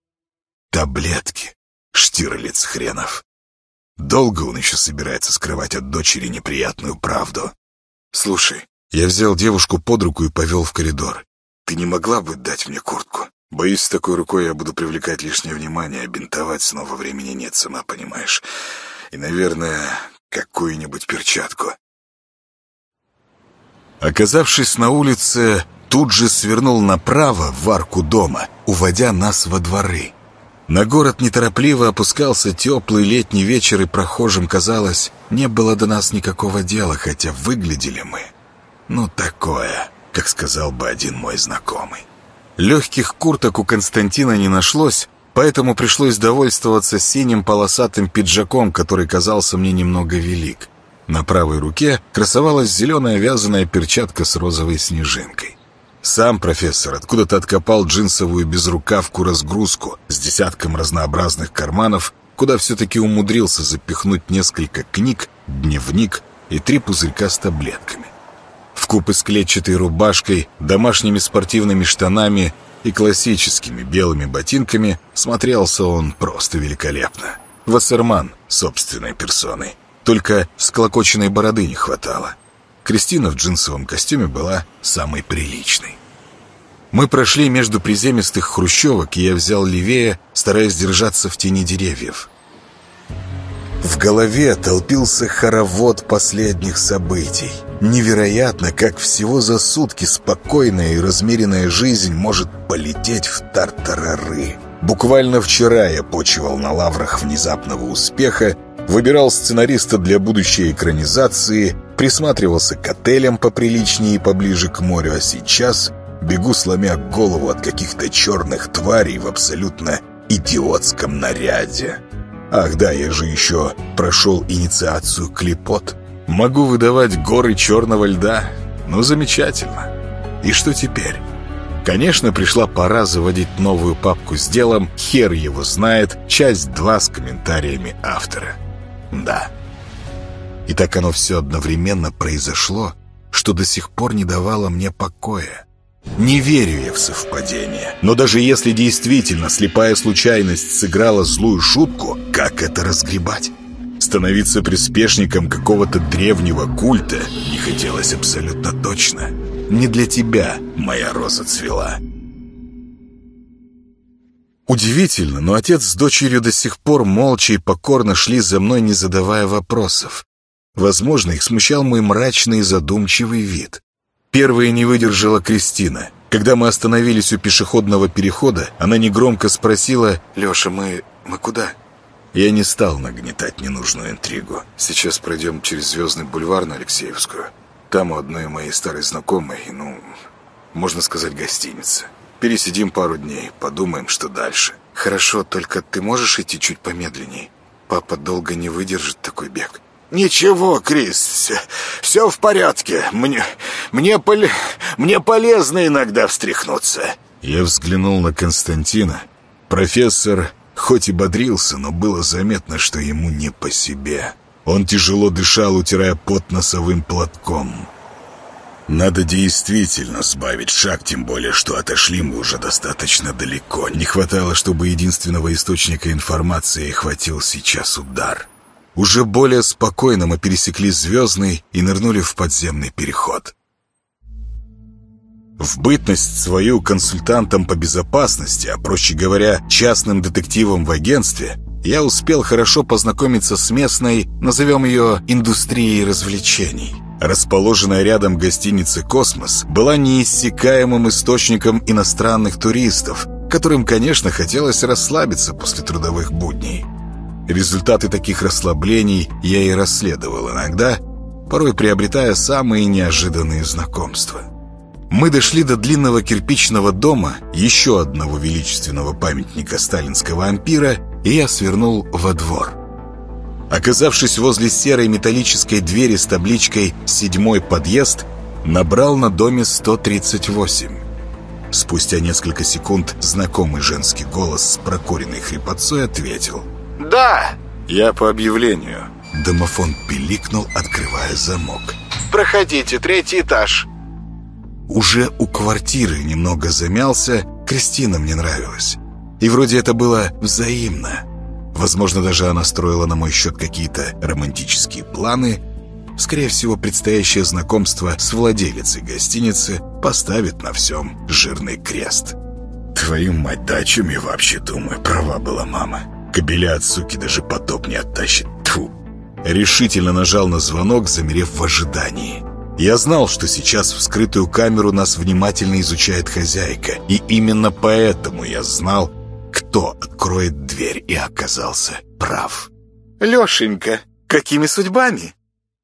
[SPEAKER 2] Таблетки. Штирлиц хренов. Долго он еще собирается скрывать от дочери неприятную правду?
[SPEAKER 3] «Слушай,
[SPEAKER 2] я взял девушку под руку и повел в коридор.
[SPEAKER 3] Ты не могла бы дать мне куртку? Боюсь, с такой рукой я буду привлекать лишнее внимание, а бинтовать снова времени нет, сама понимаешь. И, наверное, какую-нибудь перчатку».
[SPEAKER 2] Оказавшись на улице, тут же свернул направо в арку дома, уводя нас во дворы. На город неторопливо опускался теплый летний вечер, и прохожим, казалось, не было до нас никакого дела, хотя выглядели мы, ну, такое, как сказал бы один мой знакомый. Легких курток у Константина не нашлось, поэтому пришлось довольствоваться синим полосатым пиджаком, который казался мне немного велик. На правой руке красовалась зеленая вязаная перчатка с розовой снежинкой. Сам профессор откуда-то откопал джинсовую безрукавку-разгрузку с десятком разнообразных карманов, куда все-таки умудрился запихнуть несколько книг, дневник и три пузырька с таблетками. Вкупе с клетчатой рубашкой, домашними спортивными штанами и классическими белыми ботинками смотрелся он просто великолепно. Вассерман собственной персоной. Только всклокоченной бороды не хватало. Кристина в джинсовом костюме была самой приличной. Мы прошли между приземистых хрущевок, и я взял левее, стараясь держаться в тени деревьев. В голове толпился хоровод последних событий. Невероятно, как всего за сутки спокойная и размеренная жизнь может полететь в тартарары. Буквально вчера я почивал на лаврах внезапного успеха, выбирал сценариста для будущей экранизации, присматривался к отелям поприличнее и поближе к морю, а сейчас бегу, сломя голову от каких-то черных тварей в абсолютно идиотском наряде. Ах да, я же еще прошел инициацию клепот. Могу выдавать горы черного льда. Ну, замечательно. И что теперь? Конечно, пришла пора заводить новую папку с делом «Хер его знает», часть два с комментариями автора. Да. И так оно все одновременно произошло, что до сих пор не давало мне покоя. Не верю я в совпадение. Но даже если действительно слепая случайность сыграла злую шутку, как это разгребать? Становиться приспешником какого-то древнего культа не хотелось абсолютно точно. Не для тебя моя роза цвела. Удивительно, но отец с дочерью до сих пор молча и покорно шли за мной, не задавая вопросов. Возможно, их смущал мой мрачный и задумчивый вид. Первой не выдержала Кристина. Когда мы остановились у пешеходного перехода, она негромко спросила: «Леша, мы... мы куда?» Я не стал нагнетать ненужную интригу. «Сейчас пройдем через Звездный бульвар на Алексеевскую. Там у одной моей старой знакомой, ну, можно сказать, гостиница. Пересидим пару дней, подумаем, что дальше». «Хорошо, только ты можешь идти чуть помедленней? Папа долго не выдержит такой бег».
[SPEAKER 3] «Ничего, Крис, все, все в порядке. Мне, мне, пол, мне полезно иногда встряхнуться».
[SPEAKER 2] Я взглянул на Константина. Профессор хоть и бодрился, но было заметно, что ему не по себе. Он тяжело дышал, утирая пот носовым платком. Надо действительно сбавить шаг, тем более, что отошли мы уже достаточно далеко. Не хватало, чтобы единственного источника информации хватил сейчас удар. Уже более спокойно мы пересекли Звездный и нырнули в подземный переход. В бытность свою консультантом по безопасности, а проще говоря, частным детективом в агентстве, я успел хорошо познакомиться с местной, назовем ее, индустрией развлечений. Расположенная рядом гостиница «Космос» была неиссякаемым источником иностранных туристов, которым, конечно, хотелось расслабиться после трудовых будней. Результаты таких расслаблений я и расследовал иногда, порой приобретая самые неожиданные знакомства. Мы дошли до длинного кирпичного дома, еще одного величественного памятника сталинского ампира, и я свернул во двор. Оказавшись возле серой металлической двери с табличкой «Седьмой подъезд», набрал на доме сто тридцать восемь. Спустя несколько секунд знакомый женский голос с прокуренной хрипотцой ответил:
[SPEAKER 3] «Да!»
[SPEAKER 2] «Я по объявлению». Домофон пиликнул, открывая замок.
[SPEAKER 3] «Проходите, третий этаж».
[SPEAKER 2] Уже у квартиры немного замялся. Кристина мне нравилась. И вроде это было взаимно. Возможно, даже она строила на мой счет какие-то романтические планы. Скорее всего, предстоящее знакомство с владелицей гостиницы поставит на всем жирный крест. Твою мать, да о чем я вообще думаю? Права была мама. Кобеля от суки даже потоп не оттащит. Тьфу. Решительно нажал на звонок, замерев в ожидании. Я знал, что сейчас в скрытую камеру нас внимательно изучает хозяйка. И именно поэтому я знал, кто откроет дверь, и оказался прав.
[SPEAKER 3] «Лешенька, какими судьбами?»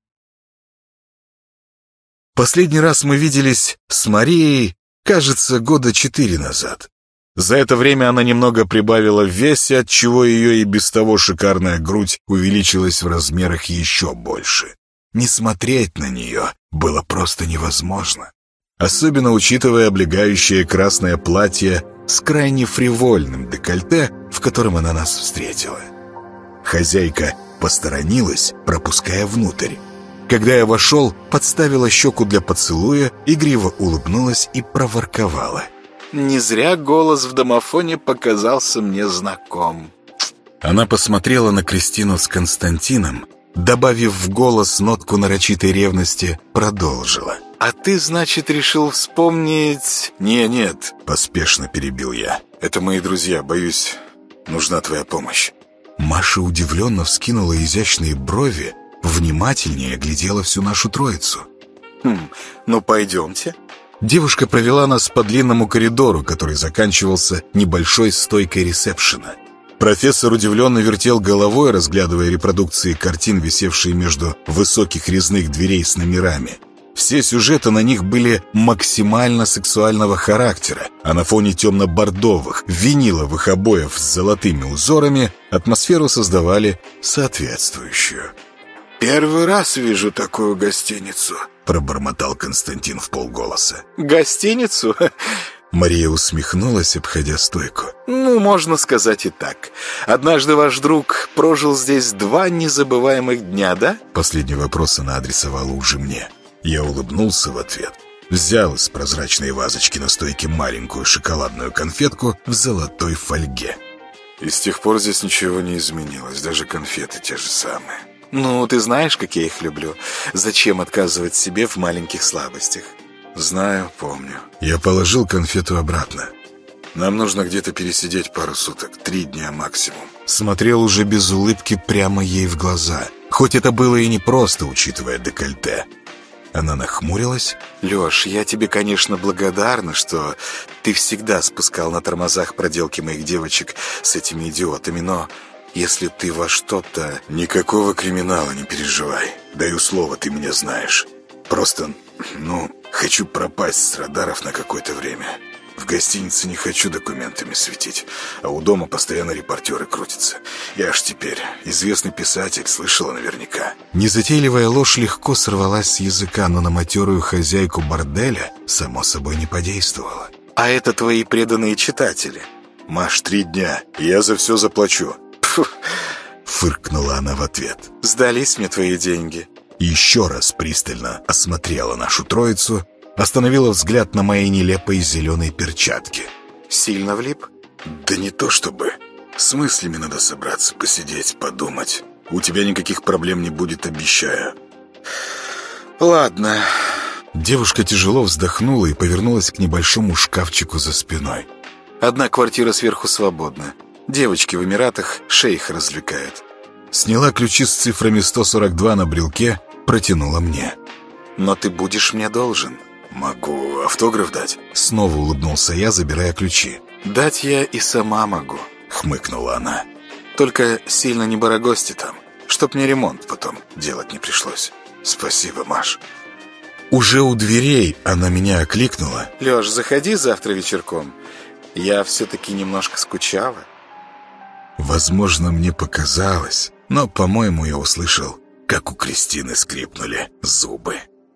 [SPEAKER 2] Последний раз мы виделись с Марией, кажется, года четыре назад. За это время она немного прибавила в весе, отчего ее и без того шикарная грудь увеличилась в размерах еще больше. Не смотреть на нее было просто невозможно. Особенно учитывая облегающее красное платье с крайне фривольным декольте, в котором она нас встретила. Хозяйка посторонилась, пропуская внутрь. Когда я вошел, подставила щеку для поцелуя, игриво улыбнулась и проворковала:
[SPEAKER 3] «Не зря голос в домофоне показался мне знаком».
[SPEAKER 2] Она посмотрела на Кристину с Константином, добавив в голос нотку нарочитой ревности, продолжила:
[SPEAKER 3] «А ты, значит, решил вспомнить...»
[SPEAKER 2] «Не, нет», — поспешно перебил я. «Это мои друзья, боюсь, нужна твоя помощь». Маша удивленно вскинула изящные брови, внимательнее оглядела всю нашу троицу.
[SPEAKER 3] «Хм, ну пойдемте».
[SPEAKER 2] Девушка провела нас по длинному коридору, который заканчивался небольшой стойкой ресепшена. Профессор удивленно вертел головой, разглядывая репродукции картин, висевшие между высоких резных дверей с номерами. Все сюжеты на них были максимально сексуального характера, а на фоне темно-бордовых виниловых обоев с золотыми узорами атмосферу создавали соответствующую.
[SPEAKER 3] «Первый раз вижу такую гостиницу»,
[SPEAKER 2] — пробормотал Константин вполголоса.
[SPEAKER 4] «Гостиницу?»
[SPEAKER 2] Мария усмехнулась, обходя стойку.
[SPEAKER 4] «Ну, можно сказать и так. Однажды ваш друг прожил здесь два незабываемых дня, да?»
[SPEAKER 2] Последний вопрос она адресовала уже мне. Я улыбнулся в ответ. Взял из прозрачной вазочки на стойке маленькую шоколадную конфетку в золотой фольге.
[SPEAKER 3] «И с тех пор здесь ничего не изменилось, даже конфеты те же самые».
[SPEAKER 4] «Ну, ты знаешь, как я их люблю. Зачем отказывать себе в маленьких слабостях?»
[SPEAKER 3] «Знаю, помню».
[SPEAKER 2] Я положил конфету обратно.
[SPEAKER 3] «Нам нужно где-то пересидеть пару суток, три дня максимум».
[SPEAKER 2] Смотрел уже без улыбки прямо ей в глаза. Хоть это было и непросто, учитывая декольте. Она нахмурилась.
[SPEAKER 4] «Лёш, я тебе, конечно, благодарна, что ты всегда спускал на тормозах проделки моих девочек с этими идиотами, но если ты во что-то...»
[SPEAKER 3] «Никакого криминала, не переживай. Даю слово, ты меня знаешь. Просто, ну, хочу пропасть с радаров на какое-то время. В гостинице не хочу документами светить, а у дома постоянно репортеры крутятся. Я ж теперь известный писатель, слышала наверняка».
[SPEAKER 2] Незатейливая ложь легко сорвалась с языка, но на матерую хозяйку борделя, само собой, не подействовала.
[SPEAKER 4] «А это твои преданные читатели».
[SPEAKER 3] «Маш, три дня, я за все заплачу».
[SPEAKER 4] Фу.
[SPEAKER 2] Фыркнула она в ответ.
[SPEAKER 4] «Сдались мне твои деньги».
[SPEAKER 2] Еще раз пристально осмотрела нашу троицу, остановила взгляд на моей нелепой зеленой перчатке.
[SPEAKER 4] «Сильно влип?»
[SPEAKER 3] «Да не то чтобы. С мыслями надо собраться, посидеть, подумать. У тебя никаких проблем не будет, обещаю».
[SPEAKER 4] «Ладно».
[SPEAKER 2] Девушка тяжело вздохнула и повернулась к небольшому шкафчику за спиной.
[SPEAKER 4] «Одна квартира сверху свободна. Девочки в Эмиратах шейх развлекают».
[SPEAKER 2] Сняла ключи с цифрами сто сорок два на брелке, протянула мне.
[SPEAKER 4] «Но ты будешь мне должен».
[SPEAKER 3] «Могу автограф дать?»
[SPEAKER 2] Снова улыбнулся я, забирая ключи.
[SPEAKER 4] «Дать я и сама могу»,
[SPEAKER 2] — хмыкнула она.
[SPEAKER 4] «Только сильно не барагости там, чтоб мне ремонт потом делать не пришлось».
[SPEAKER 3] «Спасибо, Маш».
[SPEAKER 2] Уже у дверей она меня окликнула.
[SPEAKER 4] «Лёш, заходи завтра вечерком. Я все-таки немножко скучала».
[SPEAKER 2] Возможно, мне показалось, но, по-моему, я услышал, как у Кристины скрипнули зубы.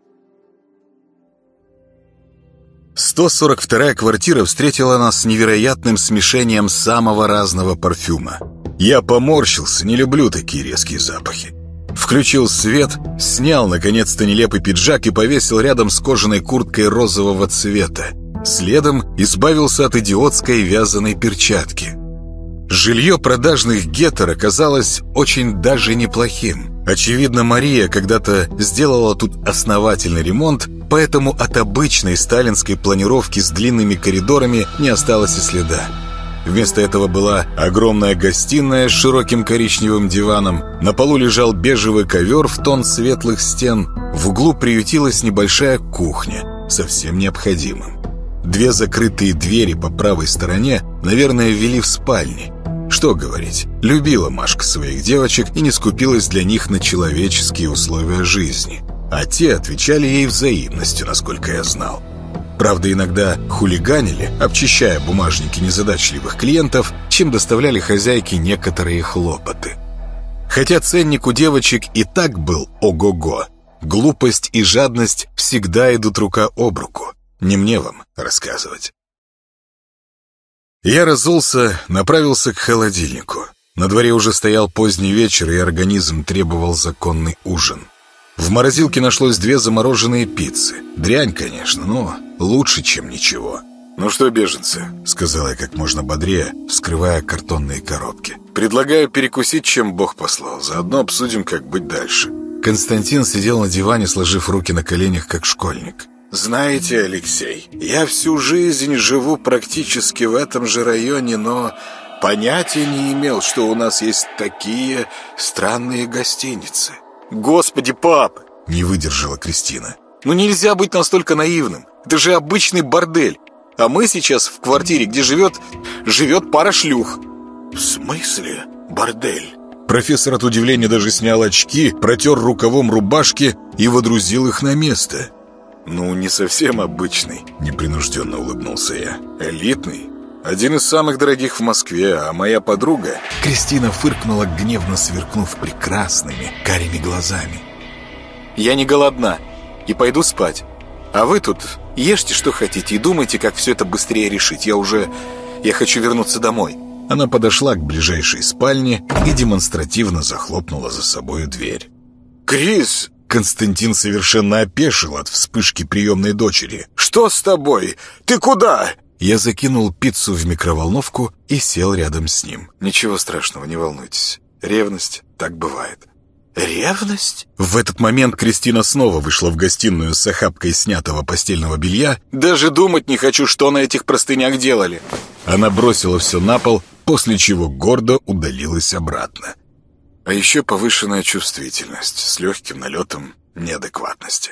[SPEAKER 2] сто сорок вторая квартира встретила нас с невероятным смешением самого разного парфюма. Я поморщился, не люблю такие резкие запахи. Включил свет, снял, наконец-то, нелепый пиджак и повесил рядом с кожаной курткой розового цвета. Следом избавился от идиотской вязаной перчатки. Жилье продажных гетер оказалось очень даже неплохим. Очевидно, Мария когда-то сделала тут основательный ремонт, поэтому от обычной сталинской планировки с длинными коридорами не осталось и следа. Вместо этого была огромная гостиная с широким коричневым диваном, на полу лежал бежевый ковер в тон светлых стен, в углу приютилась небольшая кухня со всем необходимым. Две закрытые двери по правой стороне, наверное, вели в спальни. Что говорить, любила Машка своих девочек и не скупилась для них на человеческие условия жизни. А те отвечали ей взаимностью, насколько я знал. Правда, иногда хулиганили, обчищая бумажники незадачливых клиентов, чем доставляли хозяйке некоторые хлопоты. Хотя ценник у девочек и так был ого-го, глупость и жадность всегда идут рука об руку. Не мне вам рассказывать. Я разулся, направился к холодильнику. На дворе уже стоял поздний вечер, и организм требовал законный ужин. В морозилке нашлось две замороженные пиццы. Дрянь, конечно, но лучше, чем ничего.
[SPEAKER 3] «Ну что, беженцы?»
[SPEAKER 2] — сказал я как можно бодрее, вскрывая картонные коробки.
[SPEAKER 3] «Предлагаю перекусить, чем Бог послал. Заодно обсудим, как быть дальше».
[SPEAKER 2] Константин сидел на диване, сложив руки на коленях, как школьник.
[SPEAKER 3] «Знаете, Алексей, я всю жизнь живу практически в этом же районе, но понятия не имел, что у нас есть такие странные гостиницы».
[SPEAKER 4] «Господи, пап!»
[SPEAKER 2] — не выдержала Кристина.
[SPEAKER 4] «Ну нельзя быть настолько наивным. Это же обычный бордель. А мы сейчас в квартире, где живет... живет пара шлюх».
[SPEAKER 3] «В смысле бордель?»
[SPEAKER 2] Профессор от удивления даже снял очки, протер рукавом рубашки и водрузил их на место. «Ну, не совсем обычный», — непринужденно улыбнулся я. «Элитный. Один из самых дорогих в Москве, а моя подруга...»
[SPEAKER 3] Кристина фыркнула, гневно сверкнув прекрасными карими глазами.
[SPEAKER 4] «Я не голодна и пойду спать. А вы тут ешьте, что хотите, и думайте, как все это быстрее решить. Я уже... я хочу вернуться домой».
[SPEAKER 3] Она подошла к ближайшей спальне и демонстративно захлопнула за собою дверь.
[SPEAKER 2] «Крис!»
[SPEAKER 3] Константин совершенно опешил от вспышки приемной дочери.
[SPEAKER 2] «Что с тобой? Ты куда?»
[SPEAKER 3] Я закинул пиццу в микроволновку и сел рядом с ним.
[SPEAKER 4] «Ничего страшного, не волнуйтесь. Ревность, так бывает».
[SPEAKER 2] «Ревность?»
[SPEAKER 3] В этот момент Кристина снова вышла в гостиную с охапкой снятого постельного белья.
[SPEAKER 4] «Даже думать не хочу, что на этих простынях делали».
[SPEAKER 3] Она бросила все на пол, после чего гордо удалилась обратно.
[SPEAKER 2] А еще повышенная чувствительность с легким налетом неадекватности.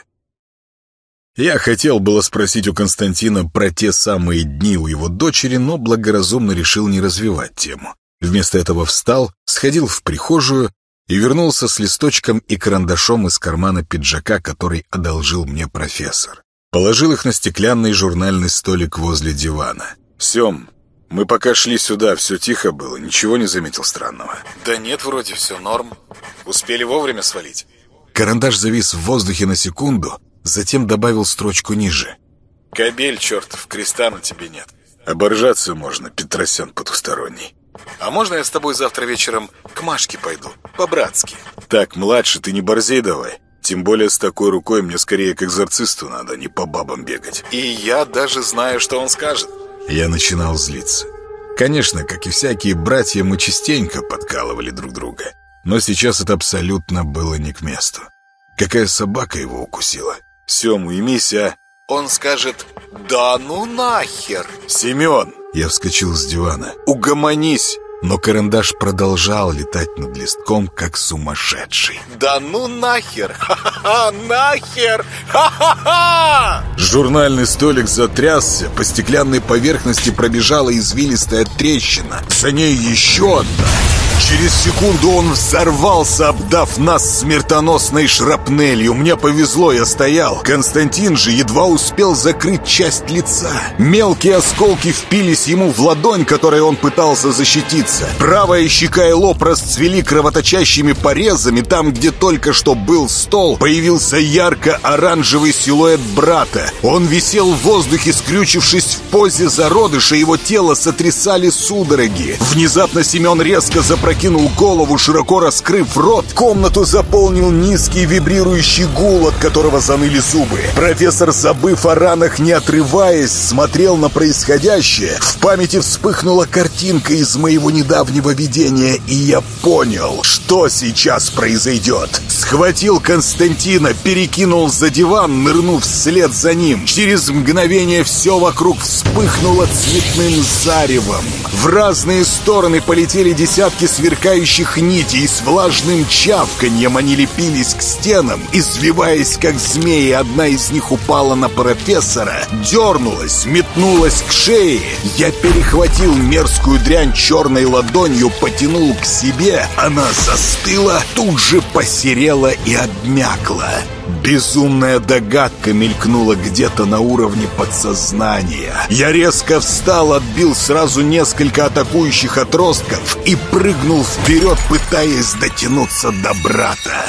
[SPEAKER 3] Я хотел было спросить у Константина про те самые дни у его дочери, но благоразумно решил не развивать тему. Вместо этого встал, сходил в прихожую и вернулся с листочком и карандашом из кармана пиджака, который одолжил мне профессор. Положил их на стеклянный журнальный столик возле дивана.
[SPEAKER 2] «Сем, мы пока шли сюда, все тихо было, ничего не заметил странного».
[SPEAKER 4] «Да нет, вроде все норм. Успели вовремя свалить».
[SPEAKER 3] Карандаш завис в воздухе на секунду, затем добавил строчку ниже.
[SPEAKER 2] «Кобель, чертов, креста на тебе нет. Оборжаться можно, Петросян потусторонний».
[SPEAKER 4] «А можно я с тобой завтра вечером к Машке пойду? По-братски».
[SPEAKER 2] «Так, младший, ты не борзей давай. Тем более с такой рукой мне скорее к экзорцисту надо, не по бабам бегать».
[SPEAKER 4] «И я даже знаю, что он скажет».
[SPEAKER 3] Я начинал злиться. Конечно, как и всякие братья, мы частенько подкалывали друг друга. Но сейчас это абсолютно было не к месту. Какая собака его укусила?
[SPEAKER 2] «Сем, уймись, а!»
[SPEAKER 4] Он скажет: «Да ну нахер!»
[SPEAKER 2] «Семен!»
[SPEAKER 3] Я вскочил с дивана.
[SPEAKER 2] «Угомонись!»
[SPEAKER 3] Но карандаш продолжал летать над листком, как сумасшедший.
[SPEAKER 4] «Да ну нахер! Ха-ха-ха! Нахер! Ха-ха-ха!»
[SPEAKER 3] Журнальный столик затрясся, по стеклянной поверхности пробежала извилистая трещина. За ней еще одна. Через секунду он взорвался, обдав нас смертоносной шрапнелью. Мне повезло, я стоял. Константин же едва успел закрыть часть лица. Мелкие осколки впились ему в ладонь, которой он пытался защититься. Правая щека и лоб расцвели кровоточащими порезами. Там, где только что был стол, появился ярко-оранжевый силуэт брата. Он висел в воздухе, скрючившись в позе зародыша. Его тело сотрясали судороги. Внезапно Семен резко запрокинул Кинул голову, широко раскрыв рот. Комнату заполнил низкий вибрирующий гул, от которого заныли зубы. Профессор, забыв о ранах, не отрываясь, смотрел на происходящее. В памяти вспыхнула картинка из моего недавнего видения, и я понял, что сейчас произойдет. Схватил Константина, перекинул за диван, нырнув вслед за ним. Через мгновение все вокруг вспыхнуло цветным заревом. В разные стороны полетели десятки сверкающих нитей, с влажным чавканьем они лепились к стенам. Извиваясь, как змеи, одна из них упала на профессора, дернулась, метнулась к шее. Я перехватил мерзкую дрянь черной ладонью, потянул к себе. Она застыла, тут же посерела и обмякла. Безумная догадка мелькнула где-то на уровне подсознания. Я резко встал, отбил сразу несколько атакующих отростков и прыгнул вперед, пытаясь дотянуться до брата.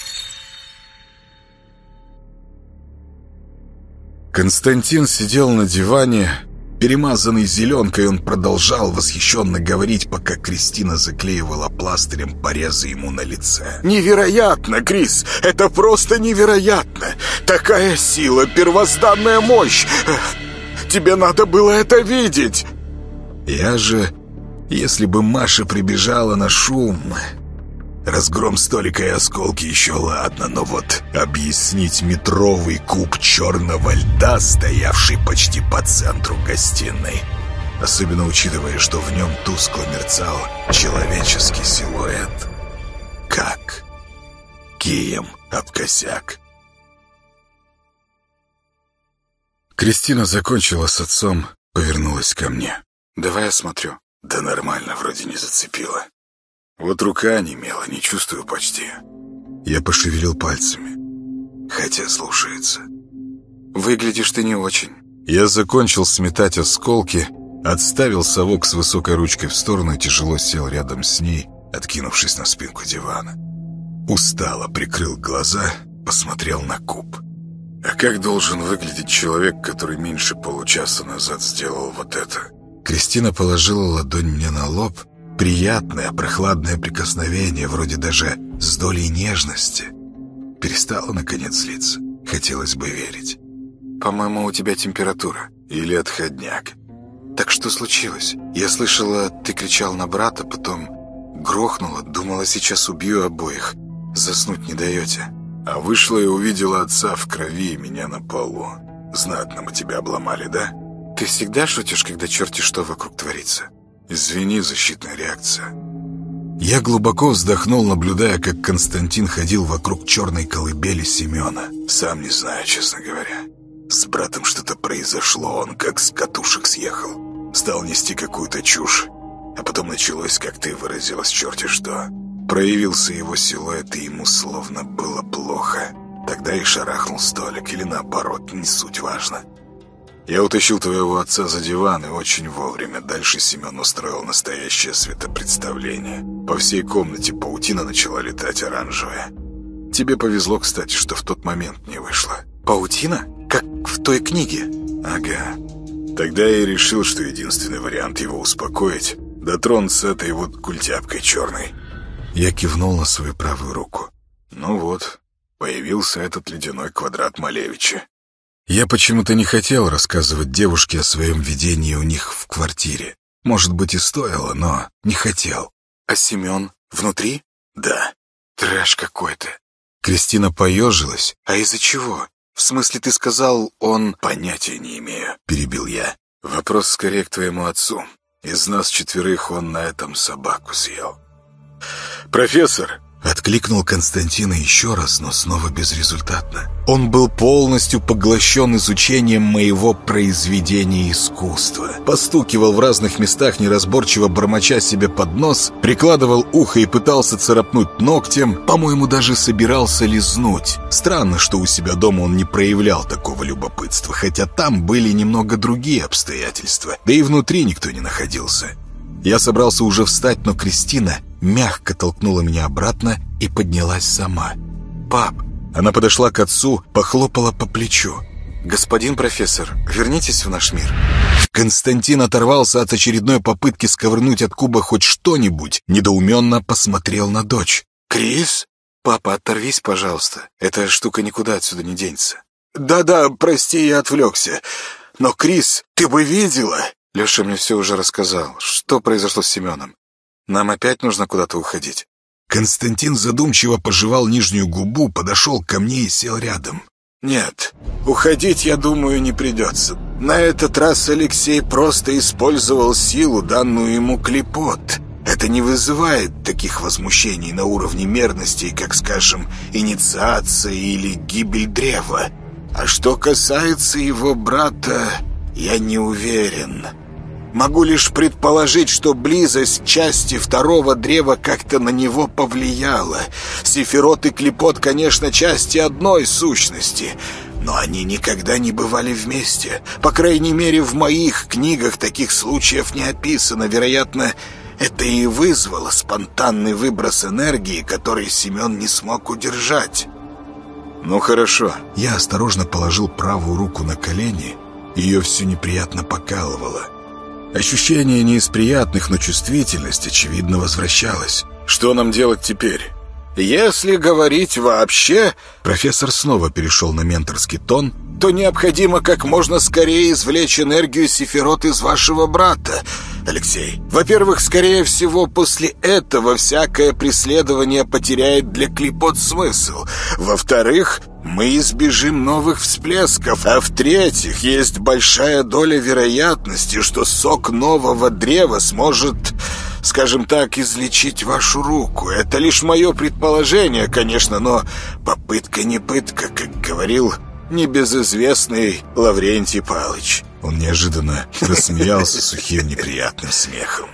[SPEAKER 3] Константин сидел на диване. Перемазанный зеленкой, он продолжал восхищенно говорить, пока Кристина заклеивала пластырем порезы ему на лице.
[SPEAKER 2] «Невероятно, Крис! Это просто невероятно! Такая сила, первозданная мощь! Тебе надо было это видеть!»
[SPEAKER 3] Я же, если бы Маша прибежала на шум... Разгром столика и осколки еще ладно, но вот объяснить метровый куб черного льда, стоявший почти по центру гостиной, особенно учитывая, что в нем тускло мерцал человеческий силуэт. Как? Кием об косяк. Кристина закончила с отцом, повернулась ко мне.
[SPEAKER 2] «Давай я смотрю». «Да нормально, вроде не зацепила. Вот рука онемела, не чувствую почти».
[SPEAKER 3] Я пошевелил пальцами. Хотя слушается.
[SPEAKER 4] выглядишь ты не очень».
[SPEAKER 2] Я закончил сметать осколки, отставил совок с высокой ручкой в сторону и тяжело сел рядом с ней, откинувшись на спинку дивана. Устало прикрыл глаза, посмотрел на куб.
[SPEAKER 3] «А как должен выглядеть человек, который меньше получаса назад сделал вот это?»
[SPEAKER 2] Кристина положила ладонь мне на лоб. Приятное, прохладное прикосновение, вроде даже с долей нежности. Перестала, наконец, злиться. Хотелось бы верить.
[SPEAKER 4] «По-моему, у тебя температура.
[SPEAKER 3] Или отходняк».
[SPEAKER 4] «Так что случилось? Я слышала, ты кричал на брата, потом грохнула, думала, сейчас убью обоих. Заснуть не даете».
[SPEAKER 3] «А вышла и увидела отца в крови и меня на полу. Знатно мы тебя обломали, да?»
[SPEAKER 4] «Ты всегда шутишь, когда черти что вокруг творится?»
[SPEAKER 3] «Извини, защитная реакция».
[SPEAKER 2] Я глубоко вздохнул, наблюдая, как Константин ходил вокруг черной колыбели Семена.
[SPEAKER 3] «Сам не знаю, честно говоря. С братом что-то произошло, он как с катушек съехал. Стал нести какую-то чушь. А потом началось, как ты выразилась, черти что. Проявился его силуэт, и ему словно было плохо. Тогда и шарахнул столик, или наоборот, не суть важно. Я утащил твоего отца за диван, и очень вовремя. Дальше Семен устроил настоящее светопредставление. По всей комнате паутина начала летать оранжевая. Тебе повезло, кстати, что в тот момент не вышло».
[SPEAKER 4] «Паутина? Как в той книге?»
[SPEAKER 3] «Ага. Тогда я и решил, что единственный вариант его успокоить — дотронуться этой вот культяпкой черной».
[SPEAKER 2] Я кивнул на свою правую руку.
[SPEAKER 3] «Ну вот, появился этот ледяной квадрат Малевича».
[SPEAKER 2] Я почему-то не хотел рассказывать девушке о своем видении у них в квартире. Может быть, и стоило, но не хотел.
[SPEAKER 4] «А Семен внутри?»
[SPEAKER 3] «Да».
[SPEAKER 4] «Трэш какой-то».
[SPEAKER 2] Кристина поежилась.
[SPEAKER 4] «А из-за чего? В смысле, ты сказал, он...»
[SPEAKER 3] «Понятия не имею», — перебил я. «Вопрос скорее к твоему отцу. Из нас четверых он на этом собаку съел». «Профессор!»
[SPEAKER 2] — откликнул Константина еще раз, но снова безрезультатно. Он был полностью поглощен изучением моего произведения искусства. Постукивал в разных местах, неразборчиво бормоча себе под нос, прикладывал ухо и пытался царапнуть ногтем, по-моему, даже собирался лизнуть. Странно, что у себя дома он не проявлял такого любопытства, хотя там были немного другие обстоятельства, да и внутри никто не находился. Я собрался уже встать, но Кристина мягко толкнула меня обратно и поднялась сама.
[SPEAKER 4] «Пап!»
[SPEAKER 2] Она подошла к отцу, похлопала по плечу.
[SPEAKER 4] «Господин профессор, вернитесь в наш мир».
[SPEAKER 2] Константин оторвался от очередной попытки сковырнуть от куба хоть что-нибудь, недоуменно посмотрел на дочь.
[SPEAKER 4] «Крис? Папа, оторвись, пожалуйста. Эта штука никуда отсюда не денется».
[SPEAKER 3] «Да-да, прости, я отвлекся. Но, Крис, ты бы видела...»
[SPEAKER 4] Леша мне все уже рассказал. Что произошло с Семеном? Нам опять нужно куда-то уходить?»
[SPEAKER 2] Константин задумчиво пожевал нижнюю губу, подошел ко мне и сел рядом.
[SPEAKER 3] «Нет, уходить, я думаю, не придется. На этот раз Алексей просто использовал силу, данную ему клепот. Это не вызывает таких возмущений на уровне мерностей, как, скажем, инициация или гибель древа. А что касается его брата, я не уверен». Могу лишь предположить, что близость части второго древа как-то на него повлияла. Сефирот и клепот, конечно, части одной сущности, но они никогда не бывали вместе. По крайней мере, в моих книгах таких случаев не описано. Вероятно, это и вызвало спонтанный выброс энергии, который Семен не смог удержать.
[SPEAKER 2] «Ну хорошо». Я осторожно положил правую руку на колени. Ее все неприятно покалывало. Ощущение не из приятных, но чувствительность, очевидно, возвращалась.
[SPEAKER 3] «Что нам делать теперь?» «Если говорить вообще...»
[SPEAKER 2] Профессор снова перешел на менторский тон.
[SPEAKER 3] «То необходимо как можно скорее извлечь энергию Сефирот из вашего брата, Алексей. Во-первых, скорее всего, после этого всякое преследование потеряет для клепот смысл. Во-вторых, мы избежим новых всплесков. А в-третьих, есть большая доля вероятности, что сок нового древа сможет, скажем так, излечить вашу руку. Это лишь мое предположение, конечно, но попытка не пытка, как говорил небезызвестный Лаврентий Палыч».
[SPEAKER 2] Он неожиданно рассмеялся сухим неприятным смехом.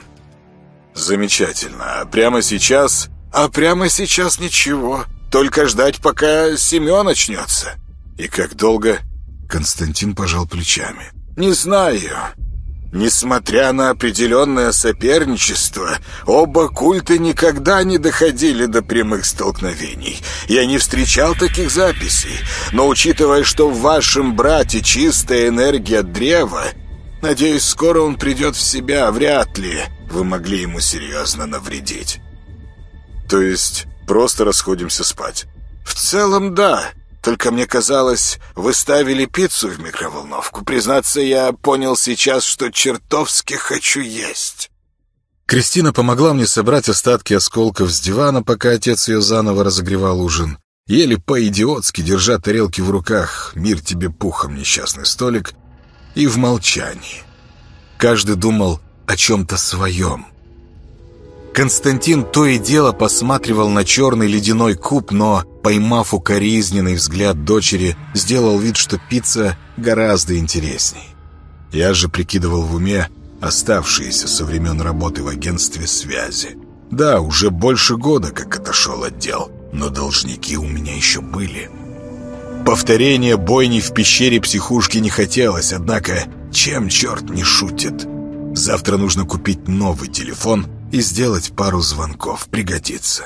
[SPEAKER 3] «Замечательно. А прямо сейчас...» «А прямо сейчас ничего. Только ждать, пока Семен очнется». «И как долго?» Константин пожал плечами.
[SPEAKER 2] «Не знаю. Несмотря на определенное соперничество, оба культа никогда не доходили до прямых столкновений. Я не встречал таких записей, но учитывая, что в вашем брате чистая энергия древа, надеюсь, скоро он придет в себя, вряд ли вы могли ему серьезно навредить».
[SPEAKER 4] «То есть просто расходимся спать?»
[SPEAKER 2] «В целом, да. Только мне казалось, вы ставили пиццу в микроволновку. Признаться, я понял сейчас, что чертовски хочу есть».
[SPEAKER 3] Кристина помогла мне собрать остатки осколков с дивана, пока отец ее заново разогревал ужин. Ели по-идиотски, держа тарелки в руках, мир тебе пухом, несчастный столик, и в молчании. Каждый думал о чем-то своем. Константин то и дело посматривал на черный ледяной куб, но, поймав укоризненный взгляд дочери, сделал вид, что пицца гораздо интересней. Я же прикидывал в уме оставшиеся со времен работы в агентстве связи. Да, уже больше года, как отошел от дел, но должники у меня еще были. Повторение бойни в пещере психушки не хотелось, однако чем черт не шутит? Завтра нужно купить новый телефон и сделать пару звонков, пригодится.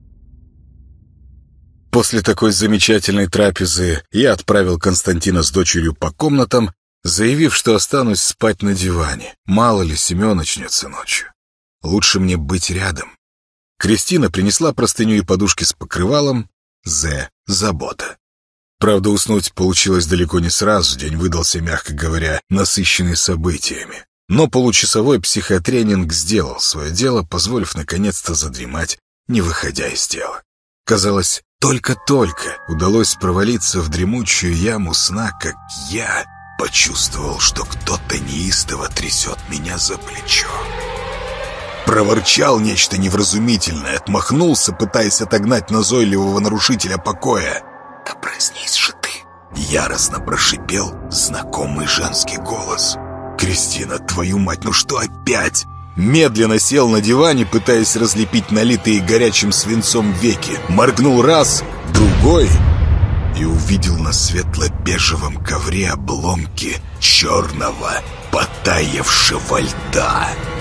[SPEAKER 3] После такой замечательной трапезы я отправил Константина с дочерью по комнатам, заявив, что останусь спать на диване. Мало ли Семен очнется ночью. Лучше мне быть рядом. Кристина принесла простыню и подушки с покрывалом. З. Забота. Правда, уснуть получилось далеко не сразу. День выдался, мягко говоря, насыщенный событиями. Но получасовой психотренинг сделал свое дело, позволив наконец-то задремать, не выходя из тела. Казалось, только-только удалось провалиться в дремучую яму сна, как я почувствовал, что кто-то неистово трясет меня за плечо. Проворчал нечто невразумительное, отмахнулся, пытаясь отогнать назойливого нарушителя покоя. «Да проснись же ты!» Яростно прошипел знакомый женский голос. «Кристина, твою мать, ну что опять?» Медленно сел на диване, пытаясь разлепить налитые горячим свинцом веки. Моргнул раз, другой, и увидел на светло-бежевом ковре обломки черного потаявшего льда.